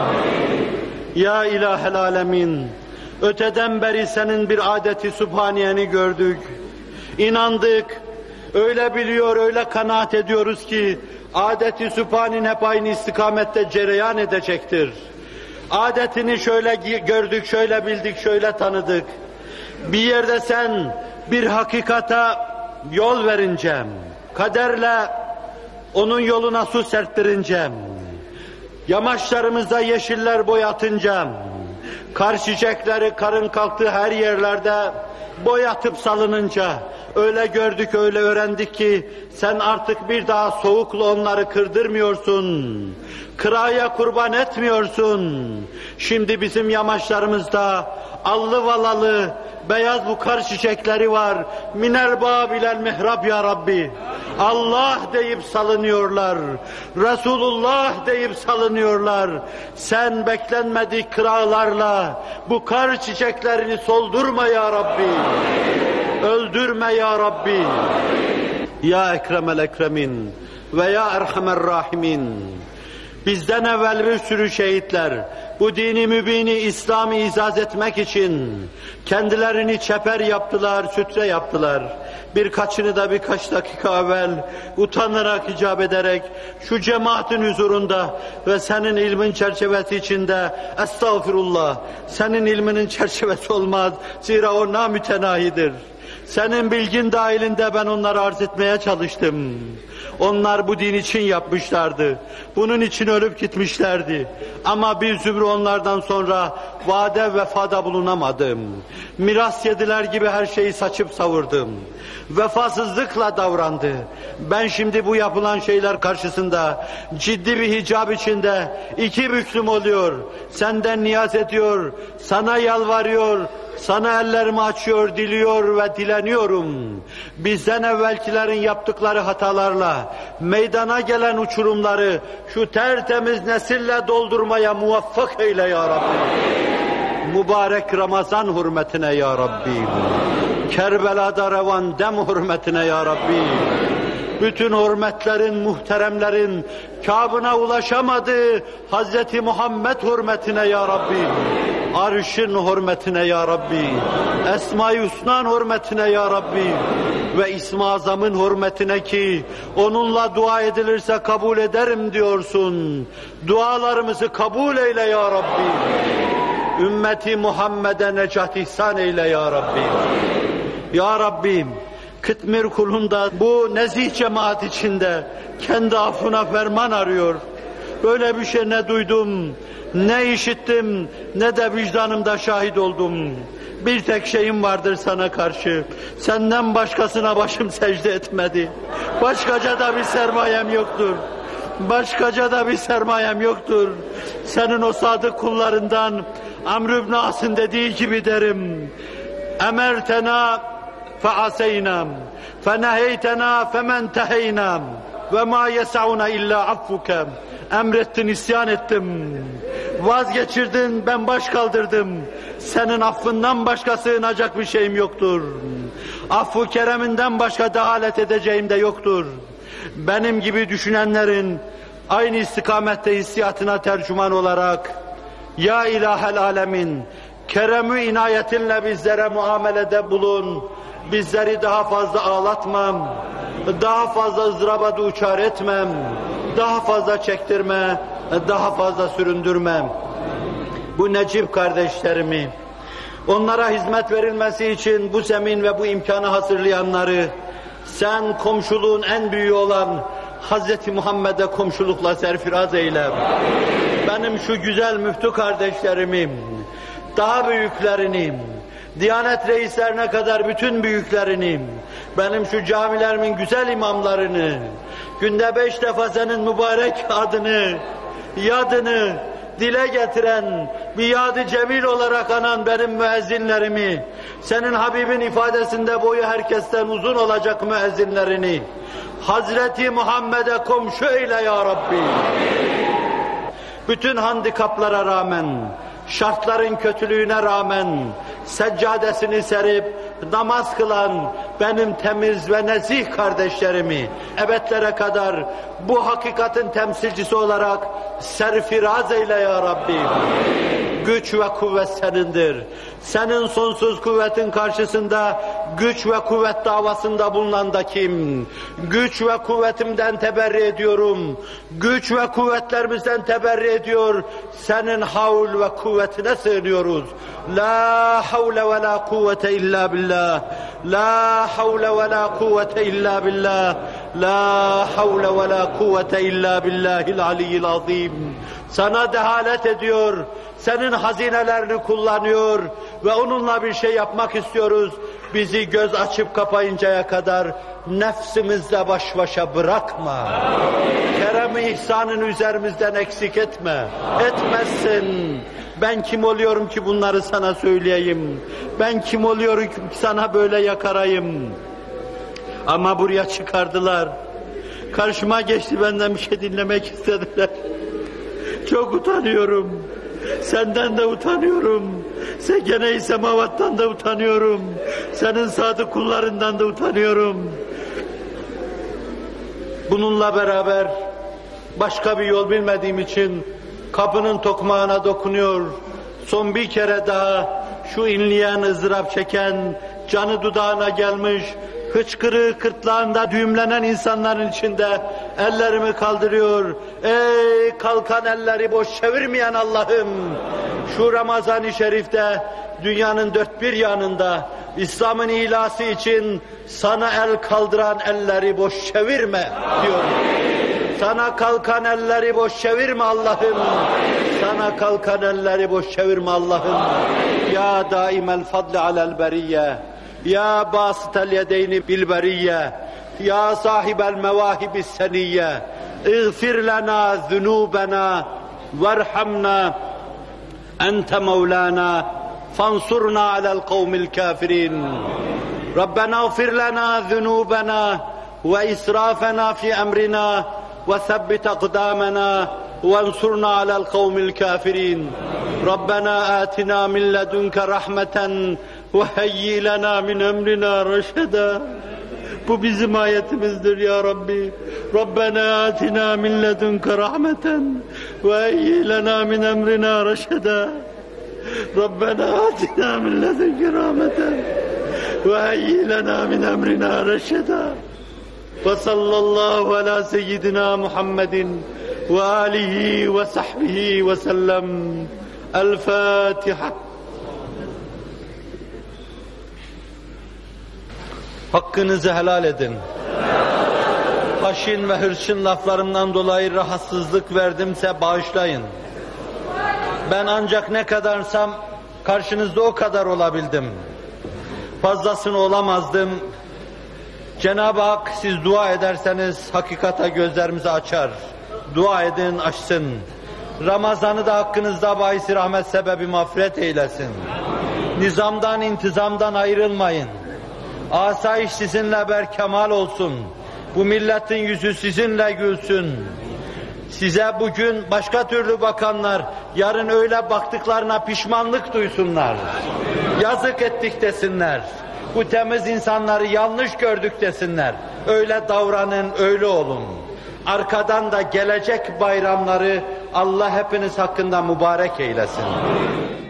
Ya İlahel Alemin, öteden beri senin bir adeti sübhaniyeni gördük, inandık, öyle biliyor, öyle kanaat ediyoruz ki adeti sübhanin hep aynı istikamette cereyan edecektir. Adetini şöyle gördük, şöyle bildik, şöyle tanıdık. Bir yerde sen bir hakikata yol verince, kaderle onun yoluna su serptirince, yamaçlarımızda yeşiller boyatınca, kar çiçekleri karın kalktığı her yerlerde boyatıp salınınca, öyle gördük, öyle öğrendik ki sen artık bir daha soğukla onları kırdırmıyorsun, kıraya kurban etmiyorsun. Şimdi bizim yamaçlarımızda allı valalı beyaz bu kar çiçekleri var. Minel babilel mihrab ya Rabbi. Allah deyip salınıyorlar. Resulullah deyip salınıyorlar. Sen beklenmedik kıralarla bu kar çiçeklerini soldurma ya Rabbi. Öldürme ya Rabbi. Ya Ekremel Ekremin ve ya Erhamer Rahimin. bizden evvel bir sürü şehitler, bu dini mübini İslam'ı izaz etmek için kendilerini çeper yaptılar, sütre yaptılar. Birkaçını da birkaç dakika evvel utanarak icap ederek şu cemaatin huzurunda ve senin ilmin çerçevesi içinde estağfirullah, senin ilminin çerçevesi olmaz, zira o namütenahidir. Senin bilgin dahilinde ben onları arz etmeye çalıştım. Onlar bu din için yapmışlardı. Bunun için ölüp gitmişlerdi. Ama bir zümre onlardan sonra vaade vefada bulunamadım. Miras yediler gibi her şeyi saçıp savurdum. Vefasızlıkla davrandı. Ben şimdi bu yapılan şeyler karşısında ciddi bir hicap içinde iki büklüm oluyor. Senden niyaz ediyor, sana yalvarıyor, sana ellerimi açıyor, diliyor ve dileniyorum. Bizden evvelkilerin yaptıkları hatalarla meydana gelen uçurumları şu tertemiz nesille doldurmaya muvaffak eyle ya Rabbi. Mübarek Ramazan hürmetine ya Rabbi. Kerbela'da revan dem hürmetine ya Rabbi. Bütün hürmetlerin, muhteremlerin kâbına ulaşamadığı Hazreti Muhammed hürmetine ya Rabbi. Arşın hürmetine ya Rabbi. Esma-i Hüsna'nın hürmetine ya Rabbi. Ve İsmi Azam'ın hürmetine ki onunla dua edilirse kabul ederim diyorsun. Dualarımızı kabul eyle ya Rabbi. Ümmeti Muhammed'e necat ihsan eyle ya Rabbi. Ya Rabbim, Kıtmir kulunda bu nezih cemaat içinde kendi affına ferman arıyor. Böyle bir şey ne duydum, ne işittim, ne de vicdanımda şahit oldum. Bir tek şeyim vardır sana karşı. Senden başkasına başım secde etmedi. Başkaca da bir sermayem yoktur. Başkaca da bir sermayem yoktur. Senin o sadık kullarından Amr ibn As'ın dediği gibi derim. Emertena fe'aseynam, feneheytena fementeheynam, ve ma yes'una illa affukem. Emrettin, isyan ettim. Vazgeçirdin, ben baş kaldırdım. Senin affından başka sığınacak bir şeyim yoktur. Affu kereminden başka dehalet edeceğim de yoktur. Benim gibi düşünenlerin aynı istikamette hissiyatına tercüman olarak ya ilahel alemin, kerem-i inayetinle bizlere muamelede bulun. Bizleri daha fazla ağlatmam, daha fazla ızdıraba duçar etmem, daha fazla çektirme, daha fazla süründürmem. Bu necip kardeşlerimi, onlara hizmet verilmesi için bu zemin ve bu imkanı hazırlayanları, sen komşuluğun en büyüğü olan Hazreti Muhammed'e komşulukla serfiraz eyle. Benim şu güzel müftü kardeşlerimi, daha büyüklerini, Diyanet reislerine kadar bütün büyüklerini, benim şu camilerimin güzel imamlarını, günde beş defa senin mübarek adını, yadını dile getiren, bir yadı cemil olarak anan benim müezzinlerimi, senin Habibin ifadesinde boyu herkesten uzun olacak müezzinlerini, Hazreti Muhammed'e komşu eyle ya Rabbi. Bütün handikaplara rağmen, şartların kötülüğüne rağmen seccadesini serip namaz kılan benim temiz ve nezih kardeşlerimi ebedlere kadar bu hakikatin temsilcisi olarak serfiraz eyle ya Rabbi. Güç ve kuvvet senindir. Senin sonsuz kuvvetin karşısında güç ve kuvvet davasında bulunan da kim? Güç ve kuvvetimden teberri ediyorum. Güç ve kuvvetlerimizden teberri ediyor. Senin havl ve kuvvetine sığınıyoruz. La havle ve la kuvvete illa billah. La havle ve la kuvvete illa billah. La havle ve la kuvvete illa billahil aliyyil azim. Sana dehalet ediyor, senin hazinelerini kullanıyor ve onunla bir şey yapmak istiyoruz. Bizi göz açıp kapayıncaya kadar nefsimizle baş başa bırakma. Kerem-i ihsanın üzerimizden eksik etme. Etmezsin. Ben kim oluyorum ki bunları sana söyleyeyim? Ben kim oluyorum ki sana böyle yakarayım? Ama buraya çıkardılar. Karşıma geçti, benden bir şey dinlemek istediler. Çok utanıyorum. Senden de utanıyorum. Sekene-i semavattan da utanıyorum. Senin sadık kullarından da utanıyorum. Bununla beraber Başka bir yol bilmediğim için kapının tokmağına dokunuyor. Son bir kere daha şu inleyen, ızdırap çeken, canı dudağına gelmiş, hıçkırığı kırtlağında düğümlenen insanların içinde ellerimi kaldırıyor. Ey kalkan elleri boş çevirmeyen Allah'ım! Şu Ramazan-ı Şerif'te dünyanın dört bir yanında İslam'ın ilası için sana el kaldıran elleri boş çevirme diyorum. Sana kalkan elleri boş çevirme Allah'ım. Sana kalkan elleri boş çevirme Allah'ım. Ya daimel fadli alel beriyye. Ya basitel yedeyni bil beriyye. Ya sahibel mevahibis seniyye. İğfir lana zunubena verhamna. Ente mevlana. Fansurna alel kavmil kafirin. Rabbena iğfir lana zunubena ve israfena fi emrina. وثبت أقدامنا وانصرنا على القوم الكافرين ربنا آتنا من لدنك رحمة وهيئ لنا من أمرنا رشدا. Bu bizim ayetimizdir ya Rabbi. Rabbena atina min ledunke rahmeten ve heyyi lena min emrina reşeda. Rabbena atina min ledunke rahmeten ve heyyi lena min emrina reşeda. Ve sallallahu ala seyyidina Muhammedin ve alihi ve sahbihi ve sellem. El Fatiha. Hakkınızı helal edin. Haşin ve hırçın laflarımdan dolayı rahatsızlık verdimse bağışlayın. Ben ancak ne kadarsam karşınızda o kadar olabildim. Fazlasını olamazdım. Cenab-ı Hak siz dua ederseniz hakikate gözlerimizi açar. Dua edin, açsın. Ramazan'ı da hakkınızda bahis-i rahmet sebebi mağfiret eylesin. Nizamdan, intizamdan ayrılmayın. Asayiş sizinle berkemal olsun. Bu milletin yüzü sizinle gülsün. Size bugün başka türlü bakanlar, yarın öyle baktıklarına pişmanlık duysunlar. Yazık ettik desinler. Bu temiz insanları yanlış gördük desinler. Öyle davranın, öyle olun. Arkadan da gelecek bayramları Allah hepiniz hakkında mübarek eylesin.